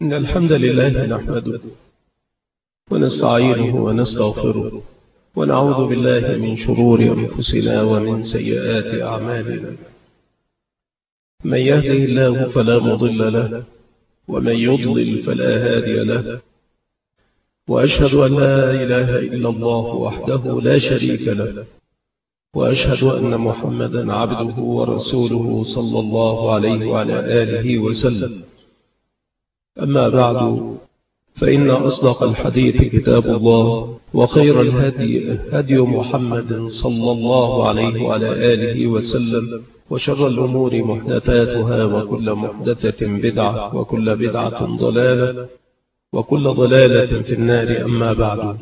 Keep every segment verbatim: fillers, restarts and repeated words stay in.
إن الحمد لله نحمده ونستعينه ونستغفره ونعوذ بالله من شرور أنفسنا ومن سيئات أعمالنا. من يهده الله فلا مضل له ومن يضلل فلا هادي له، وأشهد أن لا إله إلا الله وحده لا شريك له، وأشهد أن محمدا عبده ورسوله صلى الله عليه وعلى آله وسلم. أما بعد، فإن أصدق الحديث كتاب الله، وخير الهدي هدي محمد صلى الله عليه وعلى آله وسلم، وشر الأمور محدثاتها، وكل محدثة بدعة، وكل بدعة ضلالة، وكل ضلالة في النار. أما بعد،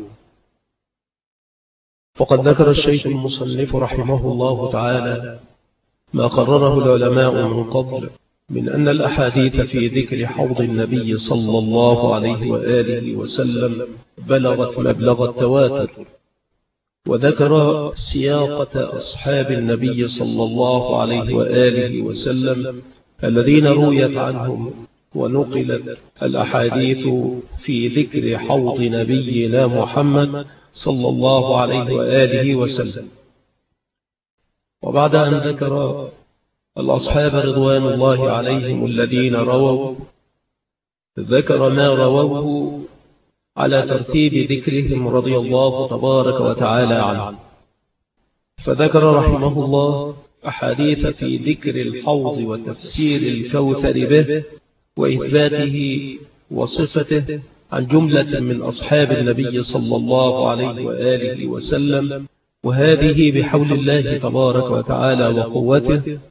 فقد ذكر الشيخ المصنف رحمه الله تعالى ما قرره العلماء من قبل من أن الأحاديث في ذكر حوض النبي صلى الله عليه وآله وسلم بلغت مبلغ التواتر، وذكر سياقة أصحاب النبي صلى الله عليه وآله وسلم الذين رويت عنهم ونقلت الأحاديث في ذكر حوض نبينا محمد صلى الله عليه وآله وسلم. وبعد أن ذكر الأصحاب رضوان الله عليهم الذين رووا، ذكر ما رووه على ترتيب ذكرهم رضي الله تبارك وتعالى عنه، فذكر رحمه الله أحاديث في ذكر الحوض وتفسير الكوثر به وإثباته وصفته عن جملة من أصحاب النبي صلى الله عليه وآله وسلم، وهذه بحول الله تبارك وتعالى وقوته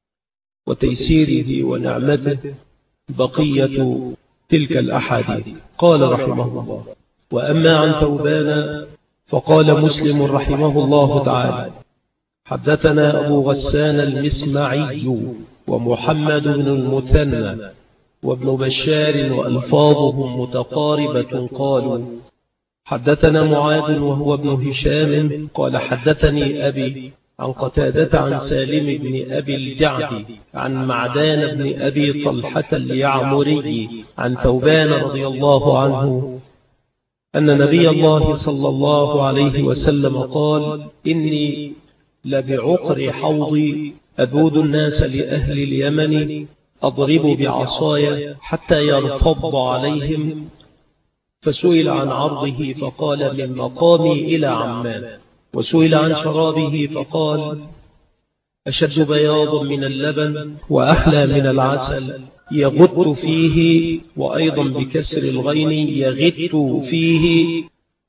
وتيسيره ونعمته بقية تلك الأحاديث. قال رحمه الله: وأما عن ثوبان فقال مسلم رحمه الله تعالى: حدثنا أبو غسان المسمعي ومحمد بن المثنى وابن بشار وألفاظهم متقاربة قالوا: حدثنا معاذ وهو ابن هشام قال: حدثني أبي عن قتادة عن سالم بن أبي الجعد عن معدان بن أبي طلحة اليعمري عن ثوبان رضي الله عنه أن نبي الله صلى الله عليه وسلم قال: إني لبعقر حوضي أذود الناس لأهل اليمن أضرب بعصاي حتى يرفض عليهم. فسئل عن عرضه فقال: من مقامي إلى عمان. وسئل عن شرابه فقال: أشد بياضا من اللبن وأحلى من العسل، يغط فيه، وأيضا بكسر الغين يغط فيه،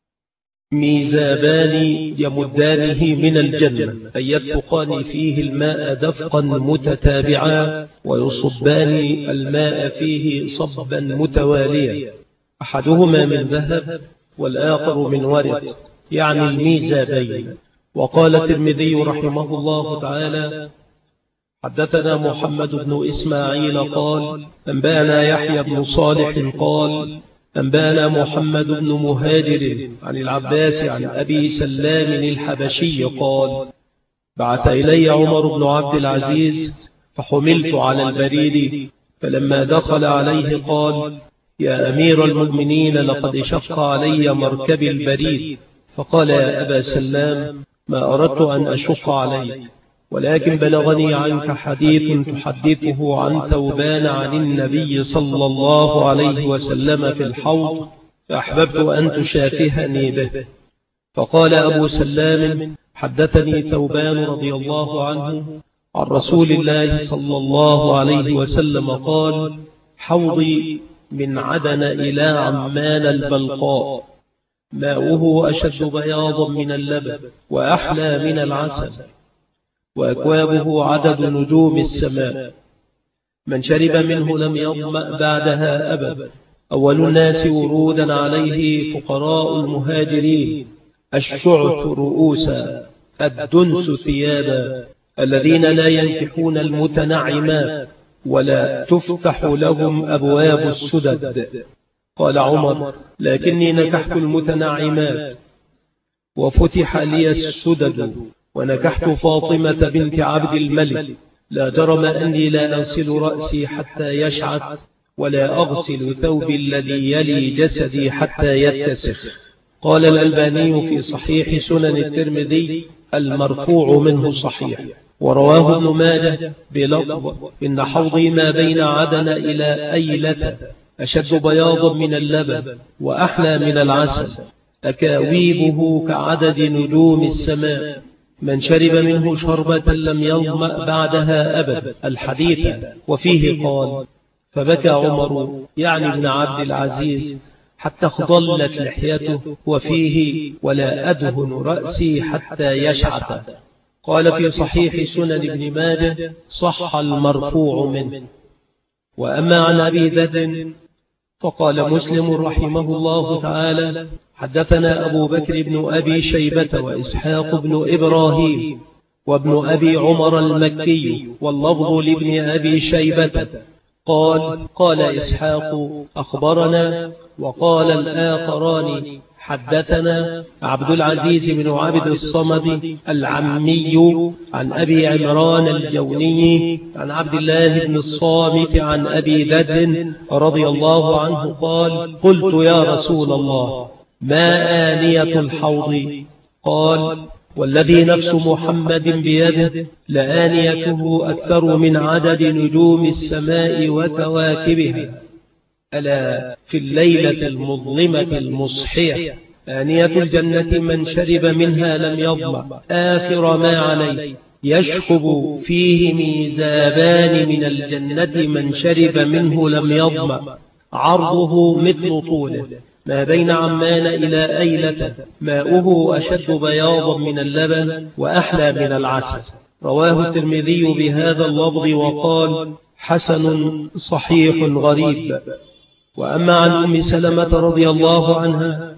ميزابان يمدانه من الجنة، أي يدفقان فيه الماء دفقا متتابعا، ويصبان الماء فيه صبا متواليا، أحدهما من ذهب والآخر من ورق، يعني الميزابين. وقال الترمذي رحمه الله تعالى: حدثنا محمد بن إسماعيل قال: أنبأنا يحيى بن صالح قال: أنبأنا محمد بن مهاجر عن العباس عن أبي سلام الحبشي قال: بعث إلي عمر بن عبد العزيز فحملت على البريد، فلما دخل عليه قال: يا أمير المؤمنين، لقد شق علي مركب البريد. فقال: يا أبا سلام، ما أردت أن أشق عليك، ولكن بلغني عنك حديث تحدثه عن ثوبان عن النبي صلى الله عليه وسلم في الحوض، فأحببت أن تشافهني به. فقال أبو سلام: حدثني ثوبان رضي الله عنه عن رسول الله صلى الله عليه وسلم قال: حوضي من عدن إلى عمان البلقاء، ماؤه أشد بياضا من اللبن وأحلى من العسل، وأكوابه عدد نجوم السماء، من شرب منه لم يظمأ بعدها أبدا. أول الناس ورودا عليه فقراء المهاجرين، الشعث رؤوسا، الدنس ثيابا، الذين لا ينكحون المتنعمات ولا تفتح لهم أبواب السدد. قال عمر: لكني نكحت المتنعمات وفتح لي السدد، ونكحت فاطمة بنت عبد الملك، لا جرم أني لا أغسل رأسي حتى يشعث، ولا أغسل ثوبي الذي يلي جسدي حتى يتسخ. قال الألباني في صحيح سنن الترمذي المرفوع منه صحيح. ورواه ابن ماجه بلفظ إن حوضي ما بين عدن إلى أيلة أشد بياضا من اللبن وأحلى من العسل، أكاويبه كعدد نجوم السماء، من شرب منه شربة لم يظمأ بعدها أبدا. الحديث. وفيه قال فبكى عمر يعني ابن عبد العزيز حتى اخضلت لحيته، وفيه ولا أدهن رأسي حتى يشعث. قال في صحيح سنن ابن ماجه صح المرفوع منه. وأما عن أبي ذر فقال مسلم رحمه الله تعالى حدثنا أبو بكر بن أبي شيبة وإسحاق بن إبراهيم وابن أبي عمر المكي، واللفظ لابن أبي شيبة قال قال إسحاق أخبرنا، وقال الآخران حدثنا عبد العزيز بن عبد الصمد العمي عن أبي عمران الجوني عن عبد الله بن الصامت عن أبي ذر رضي الله عنه قال قلت يا رسول الله ما آنية الحوض؟ قال والذي نفس محمد بيده لآنيته أكثر من عدد نجوم السماء وكواكبها، ألا في الليلة المظلمة المصحية آنية الجنة من شرب منها لم يظمأ آخر ما عليه، يشخب فيه ميزابان من الجنة من شرب منه لم يظمأ، عرضه مثل طوله، ما بين عمان إلى أيلة، ماؤه أشد بياضا من اللبن وأحلى من العسل. رواه الترمذي بهذا اللفظ وقال حسن صحيح غريب. وأما عن أم سلمة رضي الله عنها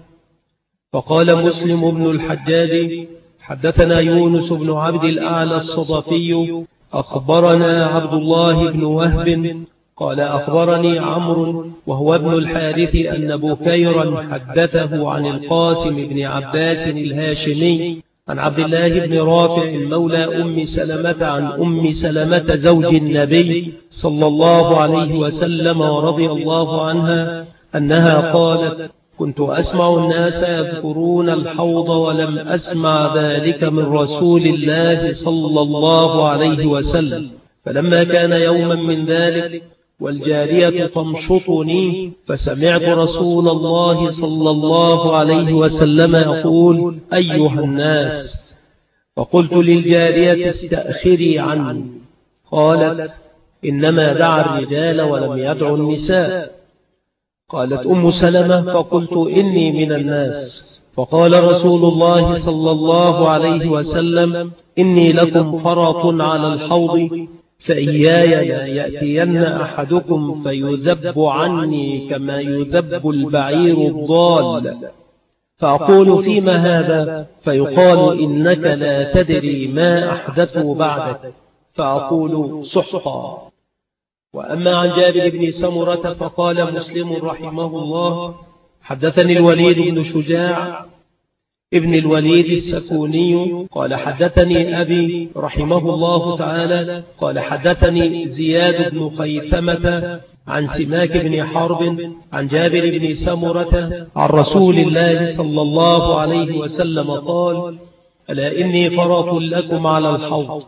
فقال مسلم بن الحجاج حدثنا يونس بن عبد الأعلى الصدفي أخبرنا عبد الله بن وهب قال أخبرني عمرو وهو ابن الحارث أن بكيرا حدثه عن القاسم بن عباس الهاشمي عن عبد الله بن رافع مولى أم سلمة عن أم سلمة زوج النبي صلى الله عليه وسلم ورضي الله عنها أنها قالت كنت أسمع الناس يذكرون الحوض ولم أسمع ذلك من رسول الله صلى الله عليه وسلم، فلما كان يوما من ذلك والجارية تمشطني فسمعت رسول الله صلى الله عليه وسلم يقول أيها الناس، فقلت للجارية استأخري عني، قالت إنما دعا الرجال ولم يدع النساء. قالت أم سلمة فقلت إني من الناس، فقال رسول الله صلى الله عليه وسلم إني لكم فرط على الحوض، فإياي لا يأتين أحدكم فيذب عني كما يذب البعير الضال، فأقول فيما هذا؟ فيقال إنك لا تدري ما أحدثوا بعدك، فأقول سحقا. وأما عن جابر بن سمرة فقال مسلم رحمه الله حدثني الوليد بن شجاع ابن الوليد السكوني قال حدثني أبي رحمه الله تعالى قال حدثني زياد بن خيثمة عن سماك بن حرب عن جابر بن سمرة عن رسول الله صلى الله عليه وسلم قال ألا إني فرط لكم على الحوض،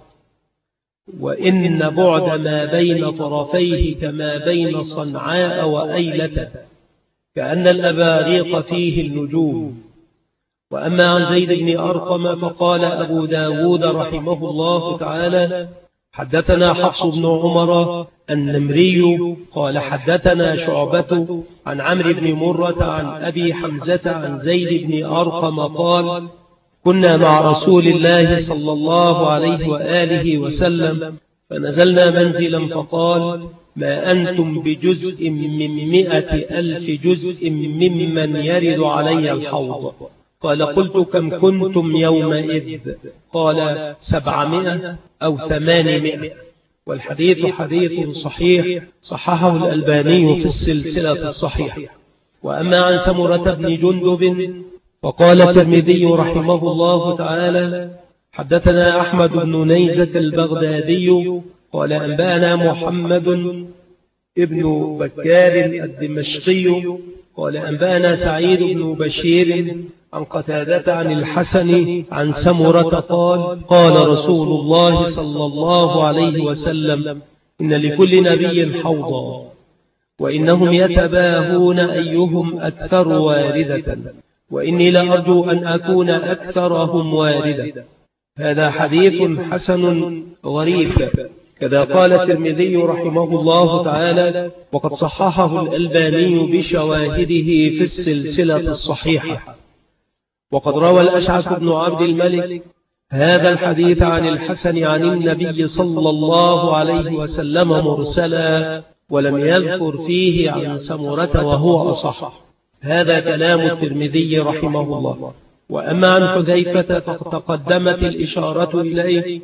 وإن بعد ما بين طرفيه كما بين صنعاء وأيلة كأن الأباريق فيه النجوم. وأما عن زيد بن أرقم فقال أبو داود رحمه الله تعالى حدثنا حفص بن عمر النمري قال حدثنا شعبة عن عمرو بن مرة عن أبي حمزة عن زيد بن أرقم قال كنا مع رسول الله صلى الله عليه وآله وسلم فنزلنا منزلا فقال ما أنتم بجزء من مئة ألف جزء ممن يرد علي الحوض. قال قلت كم كنتم يومئذ؟ قال سبعمائة أو ثمانمائة. والحديث حديث صحيح صححه الألباني في السلسلة الصحيحة. وأما عن سمرة بن جندب فقال الترمذي رحمه الله تعالى حدثنا أحمد بن نيزة البغدادي قال أنبأنا محمد ابن بكار الدمشقي قال أنبأنا سعيد بن بشير عن قتادة عن الحسن عن سمرة قال قال رسول الله صلى الله عليه وسلم إن لكل نبي حوضا وإنهم يتباهون أيهم أكثر واردة وإني لأرجو أن أكون أكثرهم واردة. هذا حديث حسن غريب. كذا قال الترمذي رحمه الله تعالى وقد صححه الألباني بشواهده في السلسلة الصحيحة. وقد روى الأشعث بن عبد الملك هذا الحديث عن الحسن عن النبي صلى الله عليه وسلم مرسلا ولم يذكر فيه عن سمرة وهو أصح. هذا كلام الترمذي رحمه الله. وأما عن حذيفة فقد تقدمت الإشارة إليه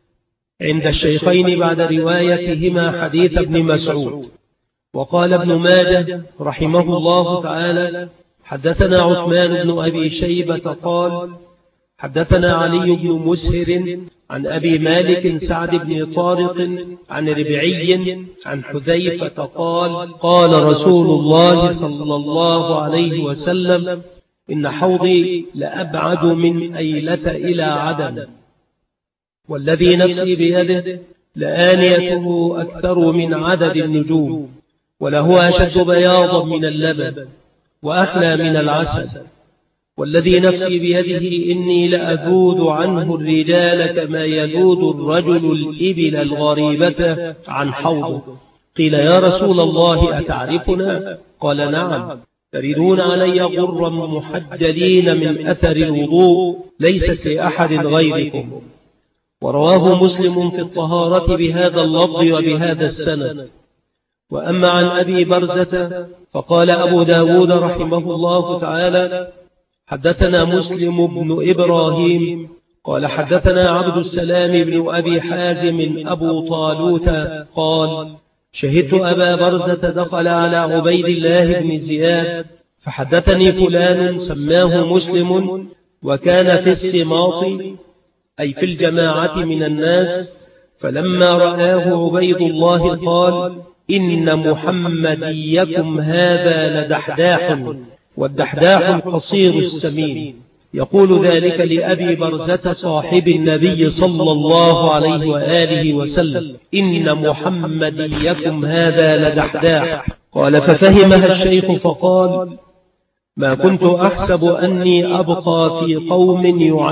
عند الشيخين بعد روايتهما حديث ابن مسعود. وقال ابن ماجه رحمه الله تعالى حدثنا عثمان بن أبي شيبة قال حدثنا علي بن مسهر عن أبي مالك سعد بن طارق عن ربعي عن حذيفة قال قال رسول الله صلى الله عليه وسلم إن حوضي لأبعد من أيلة إلى عدن والذي نفسي بيده لآنيته أكثر من عدد النجوم وله أشد بياضا من اللبن وأحلى من العسل والذي نفسي بيده إني لأذود عنه الرجال كما يذود الرجل الإبل الغريبة عن حوضه. قيل يا رسول الله أتعرفنا؟ قال نعم، تردون علي غرا محجلين من أثر الوضوء ليست لأحد غيركم. ورواه مسلم في الطهارة بهذا اللفظ وبهذا السند. وأما عن أبي برزة فقال أبو داود رحمه الله تعالى حدثنا مسلم بن إبراهيم قال حدثنا عبد السلام بن أبي حازم أبو طالوت قال شهدت أبا برزة دخل على عبيد الله بن زياد فحدثني فلان سماه مسلم وكان في السماط أي في الجماعة من الناس فلما رآه عبيد الله قال إن محمديكم هذا لدحداح والدحداح القصير السمين. يقول ذلك لأبي برزة صاحب النبي صلى الله عليه وآله وسلم إن محمديكم هذا لدحداح. قال ففهمها الشيخ فقال ما كنت أحسب أني أبقى في قوم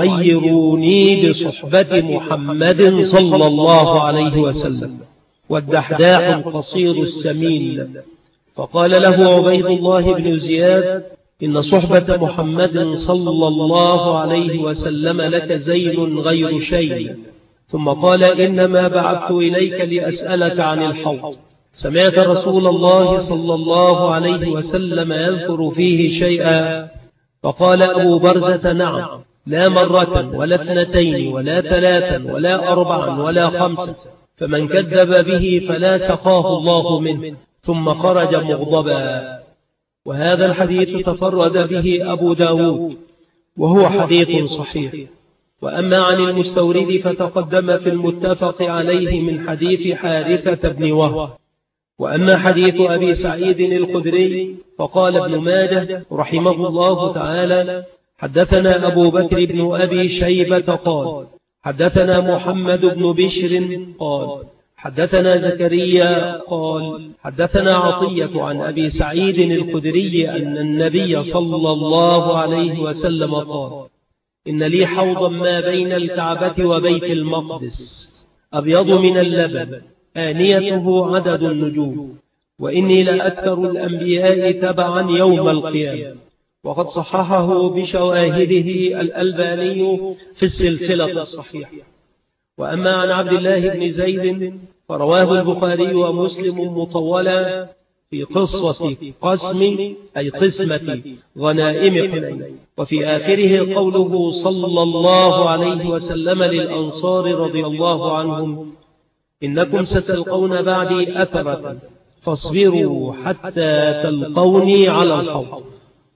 يعيروني بصحبة محمد صلى الله عليه وسلم والدحداح القصير السمين. فقال له عبيد الله بن زياد إن صحبة محمد صلى الله عليه وسلم لك زين غير شيء. ثم قال إنما بعثت إليك لأسألك عن الحوض. سمعت رسول الله صلى الله عليه وسلم يذكر فيه شيئا؟ فقال أبو برزة نعم، لا مرة ولا اثنتين ولا ثلاثا ولا أربعا ولا خمسا، فمن كذب به فلا سقاه الله منه. ثم خرج مغضبا. وهذا الحديث تفرد به أبو داود وهو حديث صحيح. وأما عن المستورد فتقدم في المتفق عليه من حديث حارثة بن وهب. وأما حديث أبي سعيد الخدري فقال ابن ماجه رحمه الله تعالى حدثنا أبو بكر بن أبي شيبة قال حدثنا محمد بن بشر قال حدثنا زكريا قال حدثنا عطية عن أبي سعيد الخدري أن النبي صلى الله عليه وسلم قال إن لي حوضا ما بين الكعبة وبيت المقدس أبيض من اللبن آنيته عدد النجوم وإني لأكثر الأنبياء تبعا يوم القيامة. وقد صححه بشواهده الألباني في السلسلة الصحيحة. وأما عن عبد الله بن زيد فرواه البخاري ومسلم مطولا في قصة قسم أي قسمة غنائم حنين. وفي آخره قوله صلى الله عليه وسلم للأنصار رضي الله عنهم إنكم ستلقون بعدي أثرة فاصبروا حتى تلقوني على الحوض.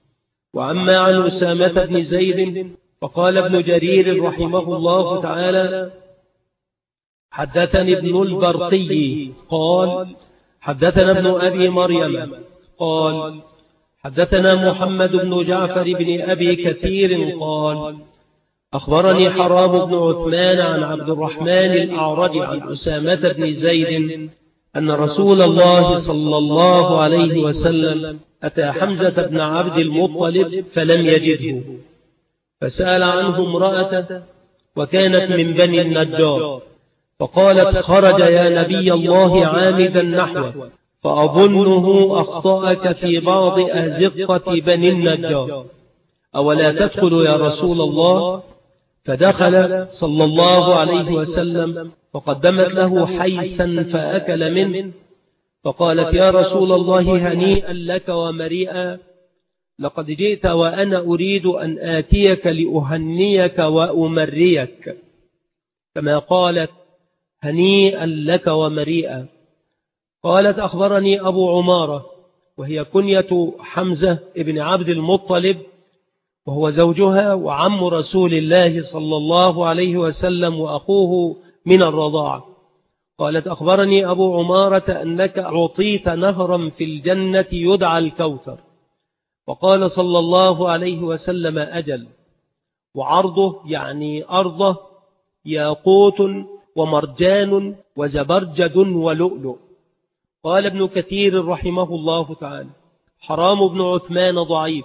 وأما عن أسامة بن زيد فقال ابن جرير رحمه الله تعالى حدثني ابن البرقي قال حدثنا ابن أبي مريم قال حدثنا محمد بن جعفر بن أبي كثير قال أخبرني حرام بن عثمان عن عبد الرحمن الأعرج عن أسامة بن زيد أن رسول الله صلى الله عليه وسلم أتى حمزة بن عبد المطلب فلم يجده، فسأل عنه امرأته وكانت من بني النجار، فقالت خرج يا نبي الله عامدا نحوه، فأظنه أخطأك في بعض أزقة بني النجار، أولا تدخل يا رسول الله؟ فدخل صلى الله عليه وسلم فقدمت له حيسا فأكل منه، فقالت يا رسول الله هنيئا لك ومريئا، لقد جئت وأنا أريد أن آتيك لأهنيك وأمريك، كما قالت هنيئا لك ومريئا. قالت أخبرني أبو عمارة، وهي كنية حمزة ابن عبد المطلب، وهو زوجها وعم رسول الله صلى الله عليه وسلم وأخوه من الرضاعة. قالت أخبرني أبو عمارة أنك أعطيت نهرا في الجنة يدعى الكوثر، وقال صلى الله عليه وسلم أجل، وعرضه يعني أرضه ياقوت ومرجان وزبرجد ولؤلؤ. قال ابن كثير رحمه الله تعالى حرام بن عثمان ضعيف،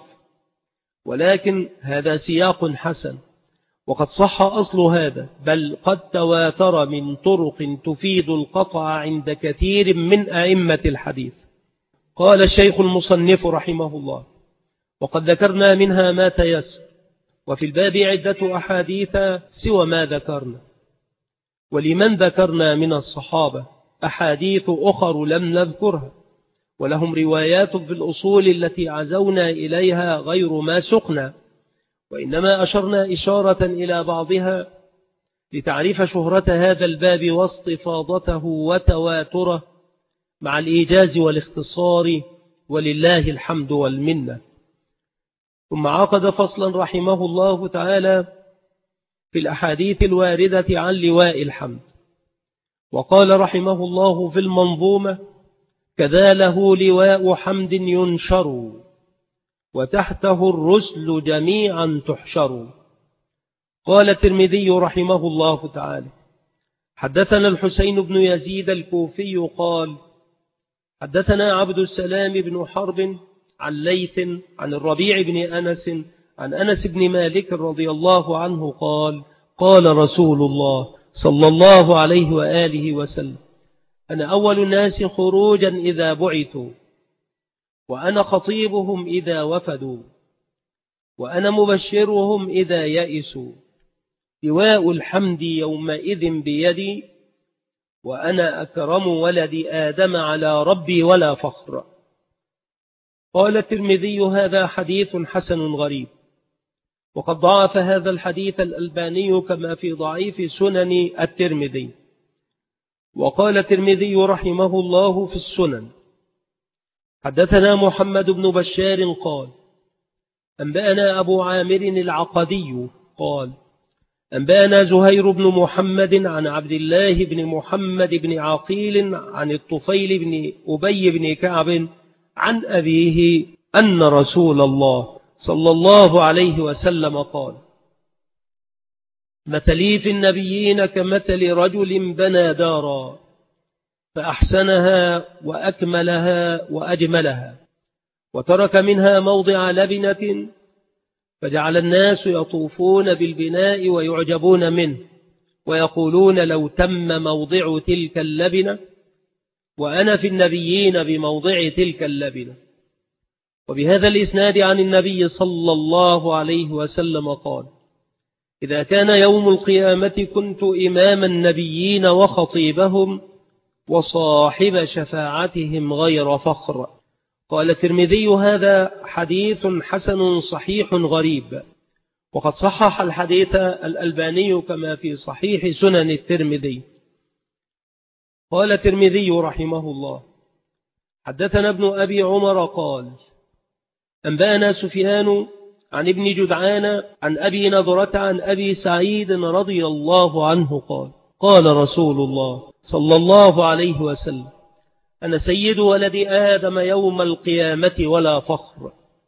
ولكن هذا سياق حسن، وقد صح أصل هذا، بل قد تواتر من طرق تفيد القطع عند كثير من أئمة الحديث. قال الشيخ المصنف رحمه الله وقد ذكرنا منها ما تيسر، وفي الباب عدة أحاديث سوى ما ذكرنا، ولمن ذكرنا من الصحابة أحاديث أخر لم نذكرها، ولهم روايات في الأصول التي عزونا إليها غير ما سقنا، وإنما أشرنا إشارة إلى بعضها لتعريف شهرة هذا الباب واصطفاضته وتواتره مع الإيجاز والاختصار، ولله الحمد والمنة. ثم عقد فصلا رحمه الله تعالى في الأحاديث الواردة عن لواء الحمد، وقال رحمه الله في المنظومة كذا له لواء حمد ينشر، وتحته الرسل جميعا تحشر. قال الترمذي رحمه الله تعالى حدثنا الحسين بن يزيد الكوفي قال حدثنا عبد السلام بن حرب عن ليث عن الربيع بن أنس عن أنس بن مالك رضي الله عنه قال قال رسول الله صلى الله عليه وآله وسلم أنا أول الناس خروجا إذا بعثوا، وأنا خطيبهم إذا وفدوا، وأنا مبشرهم إذا يئسوا، لواء الحمد يومئذ بيدي، وأنا أكرم ولد آدم على ربي ولا فخر. قال الترمذي هذا حديث حسن غريب، وقد ضعف هذا الحديث الألباني كما في ضعيف سنن الترمذي. وقال الترمذي رحمه الله في السنن حدثنا محمد بن بشار قال أنبأنا أبو عامر العقدي قال أنبأنا زهير بن محمد عن عبد الله بن محمد بن عقيل عن الطفيل بن أبي بن كعب عن أبيه أن رسول الله صلى الله عليه وسلم قال مثلي في النبيين كمثل رجل بنى دارا فأحسنها وأكملها وأجملها، وترك منها موضع لبنة، فجعل الناس يطوفون بالبناء ويعجبون منه، ويقولون لو تم موضع تلك اللبنة، وأنا في النبيين بموضع تلك اللبنة. وبهذا الإسناد عن النبي صلى الله عليه وسلم قال إذا كان يوم القيامة كنت إمام النبيين وخطيبهم وصاحب شفاعتهم غير فخر. قال الترمذي هذا حديث حسن صحيح غريب، وقد صحح الحديث الألباني كما في صحيح سنن الترمذي. قال الترمذي رحمه الله حدثنا ابن أبي عمر قال أنبأنا سفيان عن ابن جدعان عن أبي نضرة عن أبي سعيد رضي الله عنه قال قال رسول الله صلى الله عليه وسلم أنا سيد ولد آدم يوم القيامة ولا فخر،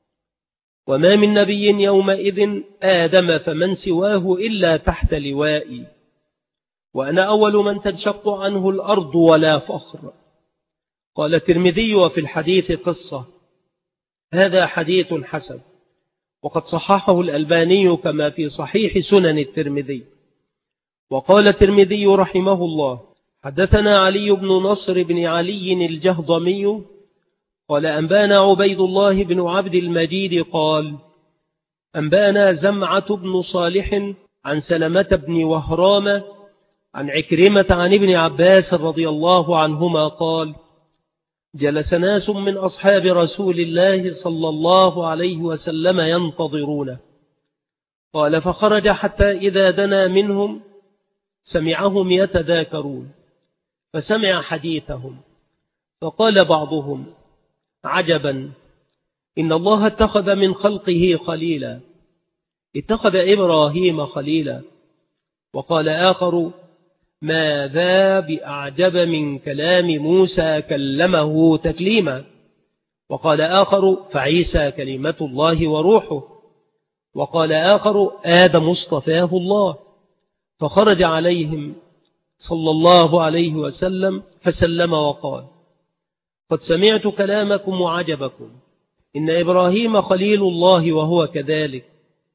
وما من نبي يومئذ آدم فمن سواه إلا تحت لوائي، وأنا أول من تنشق عنه الأرض ولا فخر. قال الترمذي: وفي الحديث قصة. هذا حديث حسن، وقد صححه الألباني كما في صحيح سنن الترمذي. وقال الترمذي رحمه الله: حدثنا علي بن نصر بن علي الجهضمي قال أنبانا عبيد الله بن عبد المجيد قال أنبانا زمعة بن صالح عن سلمة بن وهرام عن عكرمة عن ابن عباس رضي الله عنهما قال جلس ناس من أصحاب رسول الله صلى الله عليه وسلم ينتظرونه، قال فخرج حتى إذا دنا منهم سمعهم يتذاكرون، فسمع حديثهم، فقال بعضهم عجبا، إن الله اتخذ من خلقه خليلا، اتخذ إبراهيم خليلا. وقال آخر ما ذا بأعجب من كلام موسى كلمه تكليما. وقال آخر فعيسى كلمة الله وروحه. وقال آخر آدم اصطفاه الله. فخرج عليهم صلى الله عليه وسلم فسلم وقال قد سمعت كلامكم وعجبكم، إن إبراهيم خليل الله وهو كذلك،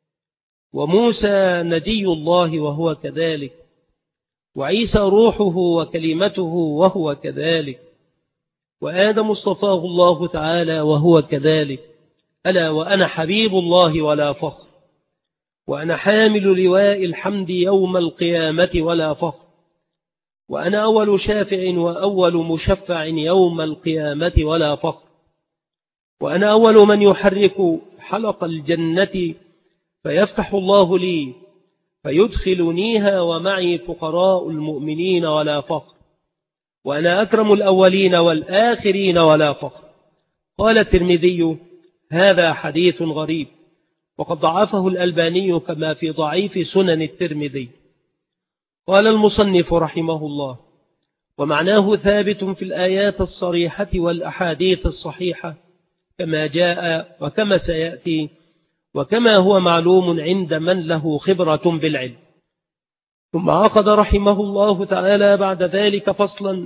وموسى نجي الله وهو كذلك، وعيسى روحه وكلمته وهو كذلك، وآدم اصطفاه الله تعالى وهو كذلك، ألا وأنا حبيب الله ولا فخر، وأنا حامل لواء الحمد يوم القيامة ولا فخر، وأنا أول شافع وأول مشفع يوم القيامة ولا فخر، وأنا أول من يحرك حلق الجنة فيفتح الله لي فيدخلنيها ومعي فقراء المؤمنين ولا فخر، وأنا أكرم الأولين والآخرين ولا فخر. قال الترمذي هذا حديث غريب، وقد ضعفه الألباني كما في ضعيف سنن الترمذي. قال المصنف رحمه الله ومعناه ثابت في الآيات الصريحة والأحاديث الصحيحة كما جاء وكما سيأتي وكما هو معلوم عند من له خبرة بالعلم. ثم عقد رحمه الله تعالى بعد ذلك فصلا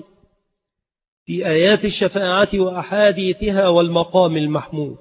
في آيات الشفاعة وأحاديثها والمقام المحمود،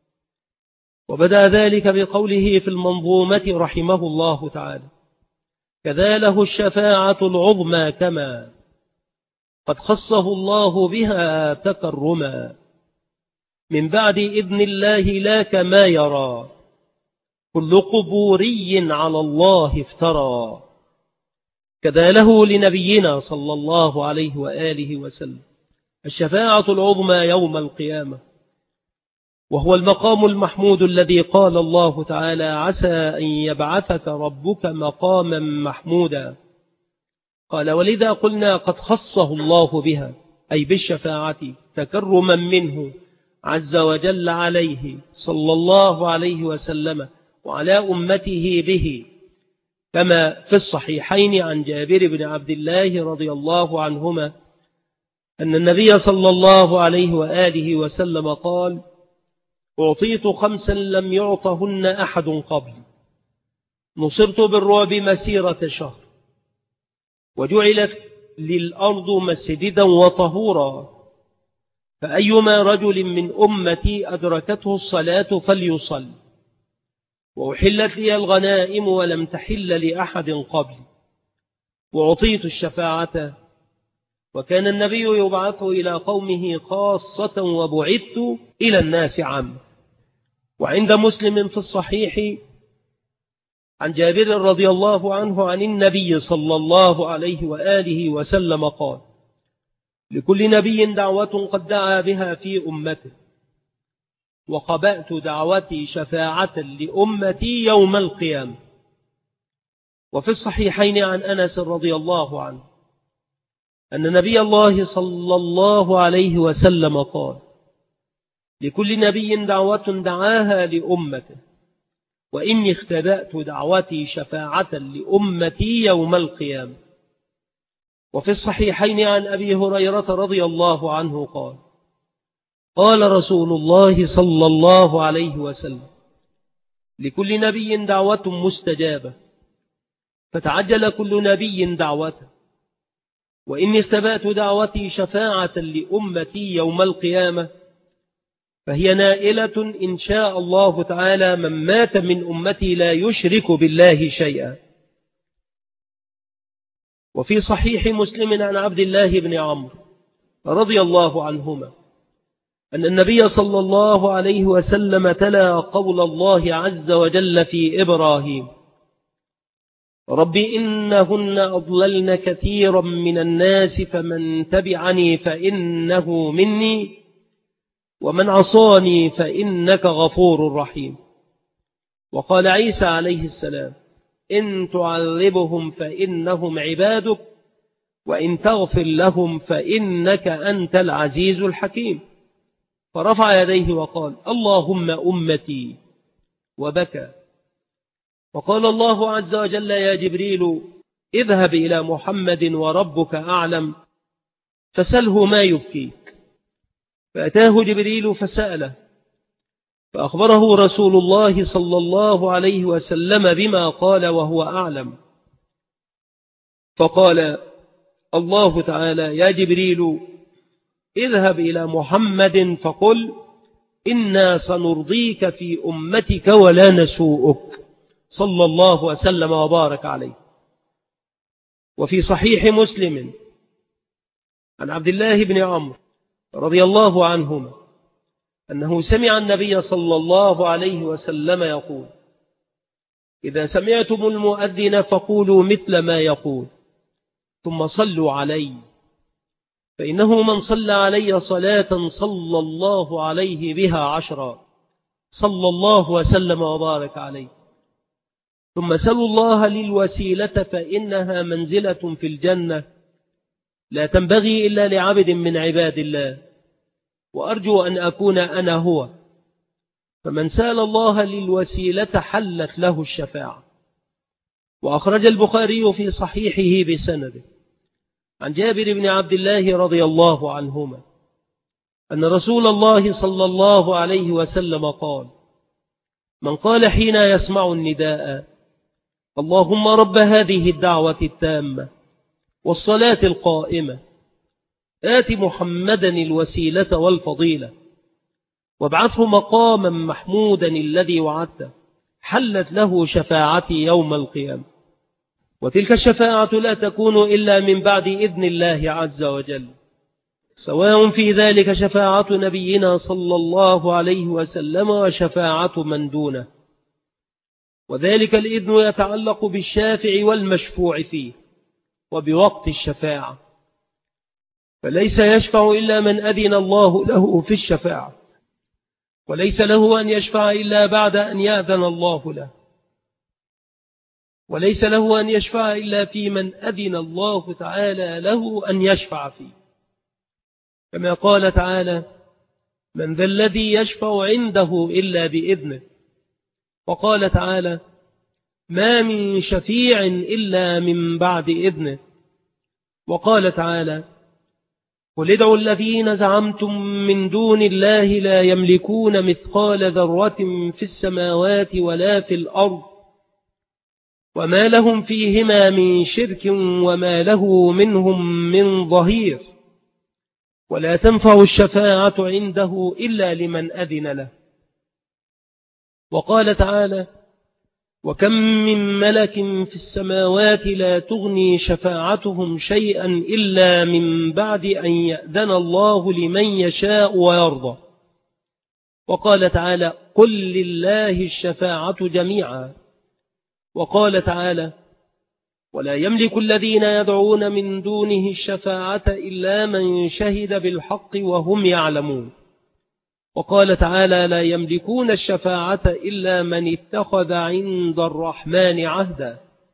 وبدأ ذلك بقوله في المنظومة رحمه الله تعالى كذا له الشفاعة العظمى كما قد خصه الله بها تكرما، من بعد إذن الله لا كما يرى كل قبوري على الله افترى، كذا له لنبينا صلى الله عليه وآله وسلم الشفاعة العظمى يوم القيامة، وهو المقام المحمود الذي قال الله تعالى عسى أن يبعثك ربك مقاما محمودا. قال ولذا قلنا قد خصه الله بها أي بالشفاعة تكرما منه عز وجل عليه صلى الله عليه وسلم وعلى أمته به، كما في الصحيحين عن جابر بن عبد الله رضي الله عنهما أن النبي صلى الله عليه وآله وسلم قال أعطيت خمسا لم يعطهن أحد قبل، نصرت بالرعب مسيرة شهر، وجعلت للأرض مسجدا وطهورا، فأيما رجل من أمتي أدركته الصلاة فليصل، وأحلت لي الغنائم ولم تحل لأحد قبل، وأعطيت الشفاعة، وكان النبي يبعث إلى قومه خاصة وبعثت إلى الناس عامة. وعند مسلم في الصحيح عن جابر رضي الله عنه عن النبي صلى الله عليه وآله وسلم قال لكل نبي دعوة قد دعا بها في أمته، وقبأت دعوتي شفاعة لأمتي يوم القيامة. وفي الصحيحين عن أنس رضي الله عنه أن نبي الله صلى الله عليه وسلم قال لكل نبي دعوة دعاها لأمته، وإني اختبأت دعوتي شفاعة لأمتي يوم القيامة. وفي الصحيحين عن أبي هريرة رضي الله عنه قال قال رسول الله صلى الله عليه وسلم لكل نبي دعوة مستجابة فتعجل كل نبي دعوته، وإني اختبأت دعوتي شفاعة لأمتي يوم القيامة، فهي نائلة إن شاء الله تعالى من مات من أمتي لا يشرك بالله شيئا. وفي صحيح مسلم عن عبد الله بن عمرو رضي الله عنهما أن النبي صلى الله عليه وسلم تلا قول الله عز وجل في إبراهيم رب إنهن أضللن كثيرا من الناس فمن تبعني فإنه مني ومن عصاني فإنك غفور رحيم. وقال عيسى عليه السلام إن تعذبهم فإنهم عبادك وإن تغفر لهم فإنك أنت العزيز الحكيم. فرفع يديه وقال اللهم أمتي وبكى. وقال الله عز وجل يا جبريل اذهب إلى محمد وربك أعلم فسله ما يبكيك. فأتاه جبريل فسأله فأخبره رسول الله صلى الله عليه وسلم بما قال وهو أعلم. فقال الله تعالى يا جبريل اذهب إلى محمد فقل إنا سنرضيك في أمتك ولا نسوءك صلى الله وسلم وبارك عليه. وفي صحيح مسلم عن عبد الله بن عمرو رضي الله عنهما أنه سمع النبي صلى الله عليه وسلم يقول إذا سمعتم المؤذن فقولوا مثل ما يقول ثم صلوا علي فإنه من صلى علي صلاة صلى الله عليه بها عشرا صلى الله وسلم وبارك عليه. ثم سلوا الله للوسيلة فإنها منزلة في الجنة لا تنبغي إلا لعبد من عباد الله، وأرجو أن أكون أنا هو. فمن سأل الله للوسيلة حلت له الشفاعة. وأخرج البخاري في صحيحه بسنده عن جابر بن عبد الله رضي الله عنهما أن رسول الله صلى الله عليه وسلم قال من قال حين يسمع النداء اللهم رب هذه الدعوة التامة والصلاة القائمة آت محمدا الوسيلة والفضيلة وابعثه مقاما محمودا الذي وعدته حلت له شفاعتي يوم القيامة. وتلك الشفاعة لا تكون إلا من بعد إذن الله عز وجل، سواء في ذلك شفاعة نبينا صلى الله عليه وسلم وشفاعة من دونه. وذلك الإذن يتعلق بالشافع والمشفوع فيه وبوقت الشفاعة، فليس يشفع إلا من أذن الله له في الشفاعة، وليس له أن يشفع إلا بعد أن يأذن الله له، وليس له أن يشفع إلا في من أذن الله تعالى له أن يشفع فيه، كما قال تعالى من ذا الذي يشفع عنده إلا بإذنه. وقال تعالى ما من شفيع إلا من بعد إذنه. وقال تعالى قل ادعوا الذين زعمتم من دون الله لا يملكون مثقال ذرة في السماوات ولا في الأرض وما لهم فيهما من شرك وما له منهم من ظهير ولا تنفع الشفاعة عنده إلا لمن أذن له. وقال تعالى وكم من ملك في السماوات لا تغني شفاعتهم شيئا إلا من بعد أن يأذن الله لمن يشاء ويرضى. وقال تعالى قل لله الشفاعة جميعا. وقال تعالى ولا يملك الذين يدعون من دونه الشفاعة إلا من شهد بالحق وهم يعلمون. وقال تعالى لا يملكون الشفاعة إلا من اتخذ عند الرحمن عهدا.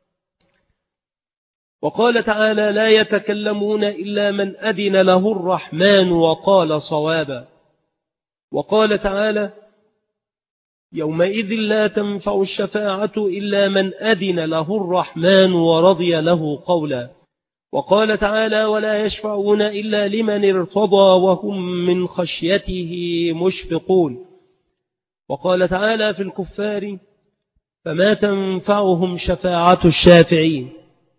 وقال تعالى لا يتكلمون إلا من أذن له الرحمن وقال صوابا. وقال تعالى يومئذ لا تنفع الشفاعة إلا من أذن له الرحمن ورضي له قولا. وقال تعالى ولا يشفعون إلا لمن ارتضى وهم من خشيته مشفقون. وقال تعالى في الكفار فما تنفعهم شفاعة الشافعين.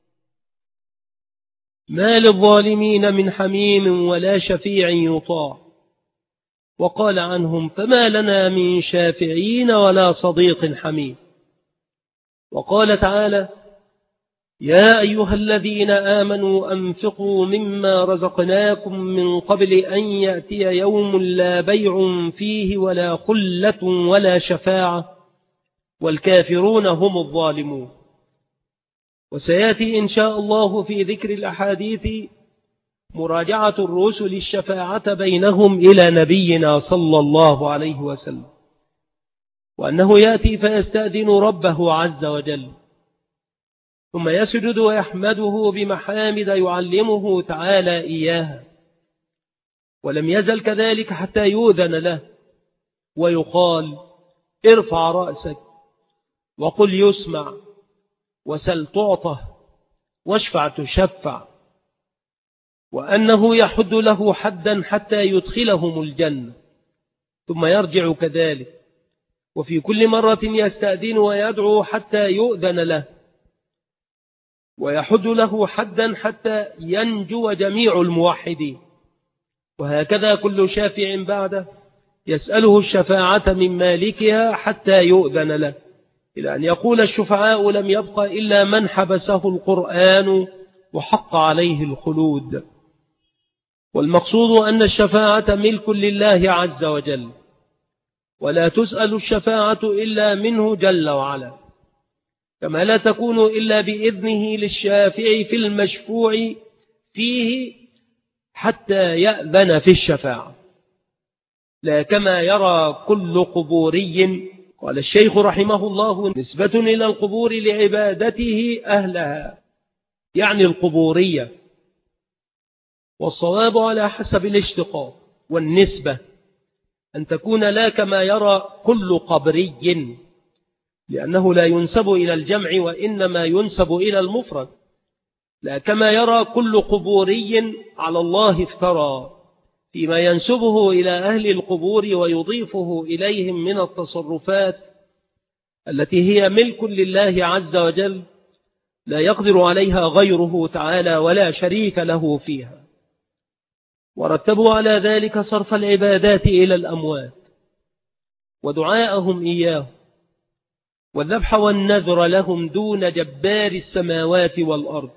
ما للظالمين من حميم ولا شفيع يطاع. وقال عنهم فما لنا من شافعين ولا صديق حميم. وقال تعالى يا أيها الذين آمنوا أنفقوا مما رزقناكم من قبل أن يأتي يوم لا بيع فيه ولا خلة ولا شفاعة والكافرون هم الظالمون. وسيأتي إن شاء الله في ذكر الأحاديث مراجعة الرسل الشفاعة بينهم إلى نبينا صلى الله عليه وسلم، وأنه يأتي فيستأذن ربه عز وجل ثم يسجد ويحمده بمحامد يعلمه تعالى إياها، ولم يزل كذلك حتى يؤذن له ويقال ارفع رأسك وقل يسمع وسل تعطه واشفع تشفع، وأنه يحد له حدا حتى يدخلهم الجنة ثم يرجع كذلك، وفي كل مرة يستأذن ويدعو حتى يؤذن له ويحد له حدا حتى ينجو جميع الموحدين. وهكذا كل شافع بعده يسأله الشفاعة من مالكها حتى يؤذن له، إلى أن يقول الشفعاء لم يبق إلا من حبسه القرآن وحق عليه الخلود. والمقصود أن الشفاعة ملك لله عز وجل، ولا تسأل الشفاعة إلا منه جل وعلا، كما لا تكون إلا بإذنه للشافع في المشفوع فيه حتى يأذن في الشفاعة، لا كما يرى كل قبوري. قال الشيخ رحمه الله نسبة إلى القبور لعبادته أهلها، يعني القبورية، والصواب على حسب الاشتقاق والنسبة أن تكون لا كما يرى كل قبري، لأنه لا ينسب إلى الجمع وإنما ينسب إلى المفرد، لا كما يرى كل قبوري على الله افترى فيما ينسبه إلى أهل القبور ويضيفه إليهم من التصرفات التي هي ملك لله عز وجل لا يقدر عليها غيره تعالى ولا شريك له فيها. ورتبوا على ذلك صرف العبادات إلى الأموات ودعاءهم إياه والذبح والنذر لهم دون جبار السماوات والأرض،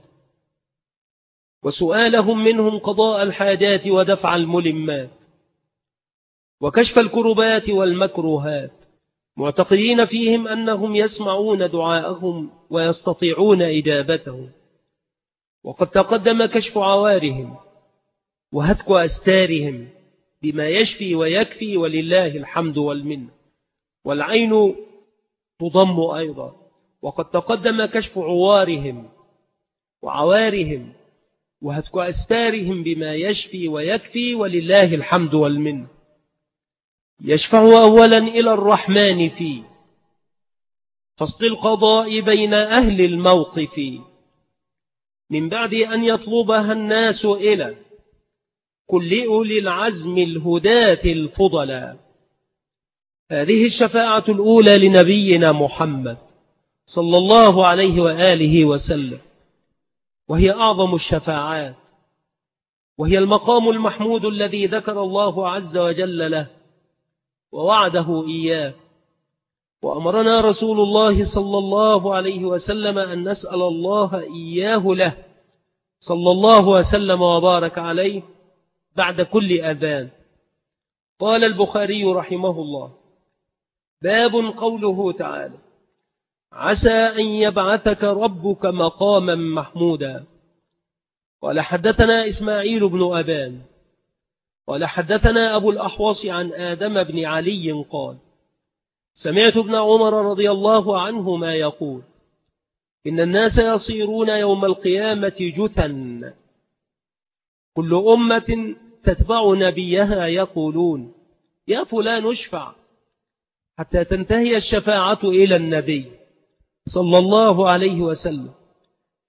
وسؤالهم منهم قضاء الحاجات ودفع الملمات وكشف الكربات والمكروهات، معتقدين فيهم أنهم يسمعون دعاءهم ويستطيعون إجابتهم. وقد تقدم كشف عوارهم وهتك أستارهم بما يشفي ويكفي ولله الحمد والمنة، والعين تضم أيضا. وقد تقدم كشف عوارهم وعوارهم وهتك أستارهم بما يشفي ويكفي ولله الحمد والمنة. يشفع أولا إلى الرحمن في فصل القضاء بين أهل الموقف من بعد أن يطلبها الناس إلى كل أولي العزم الهداة الفضلاء. هذه الشفاعة الأولى لنبينا محمد صلى الله عليه وآله وسلم، وهي أعظم الشفاعات، وهي المقام المحمود الذي ذكر الله عز وجل له ووعده إياه. وأمرنا رسول الله صلى الله عليه وسلم أن نسأل الله إياه له صلى الله وسلم وبارك عليه بعد كل أذان. قال البخاري رحمه الله باب قوله تعالى عسى أن يبعثك ربك مقاما محمودا. قال حدثنا إسماعيل بن أبان قال حدثنا أبو الأحوص عن آدم بن علي قال سمعت ابن عمر رضي الله عنهما يقول إن الناس يصيرون يوم القيامة جثا كل أمة تتبع نبيها يقولون يا فلان اشفع، حتى تنتهي الشفاعة إلى النبي صلى الله عليه وسلم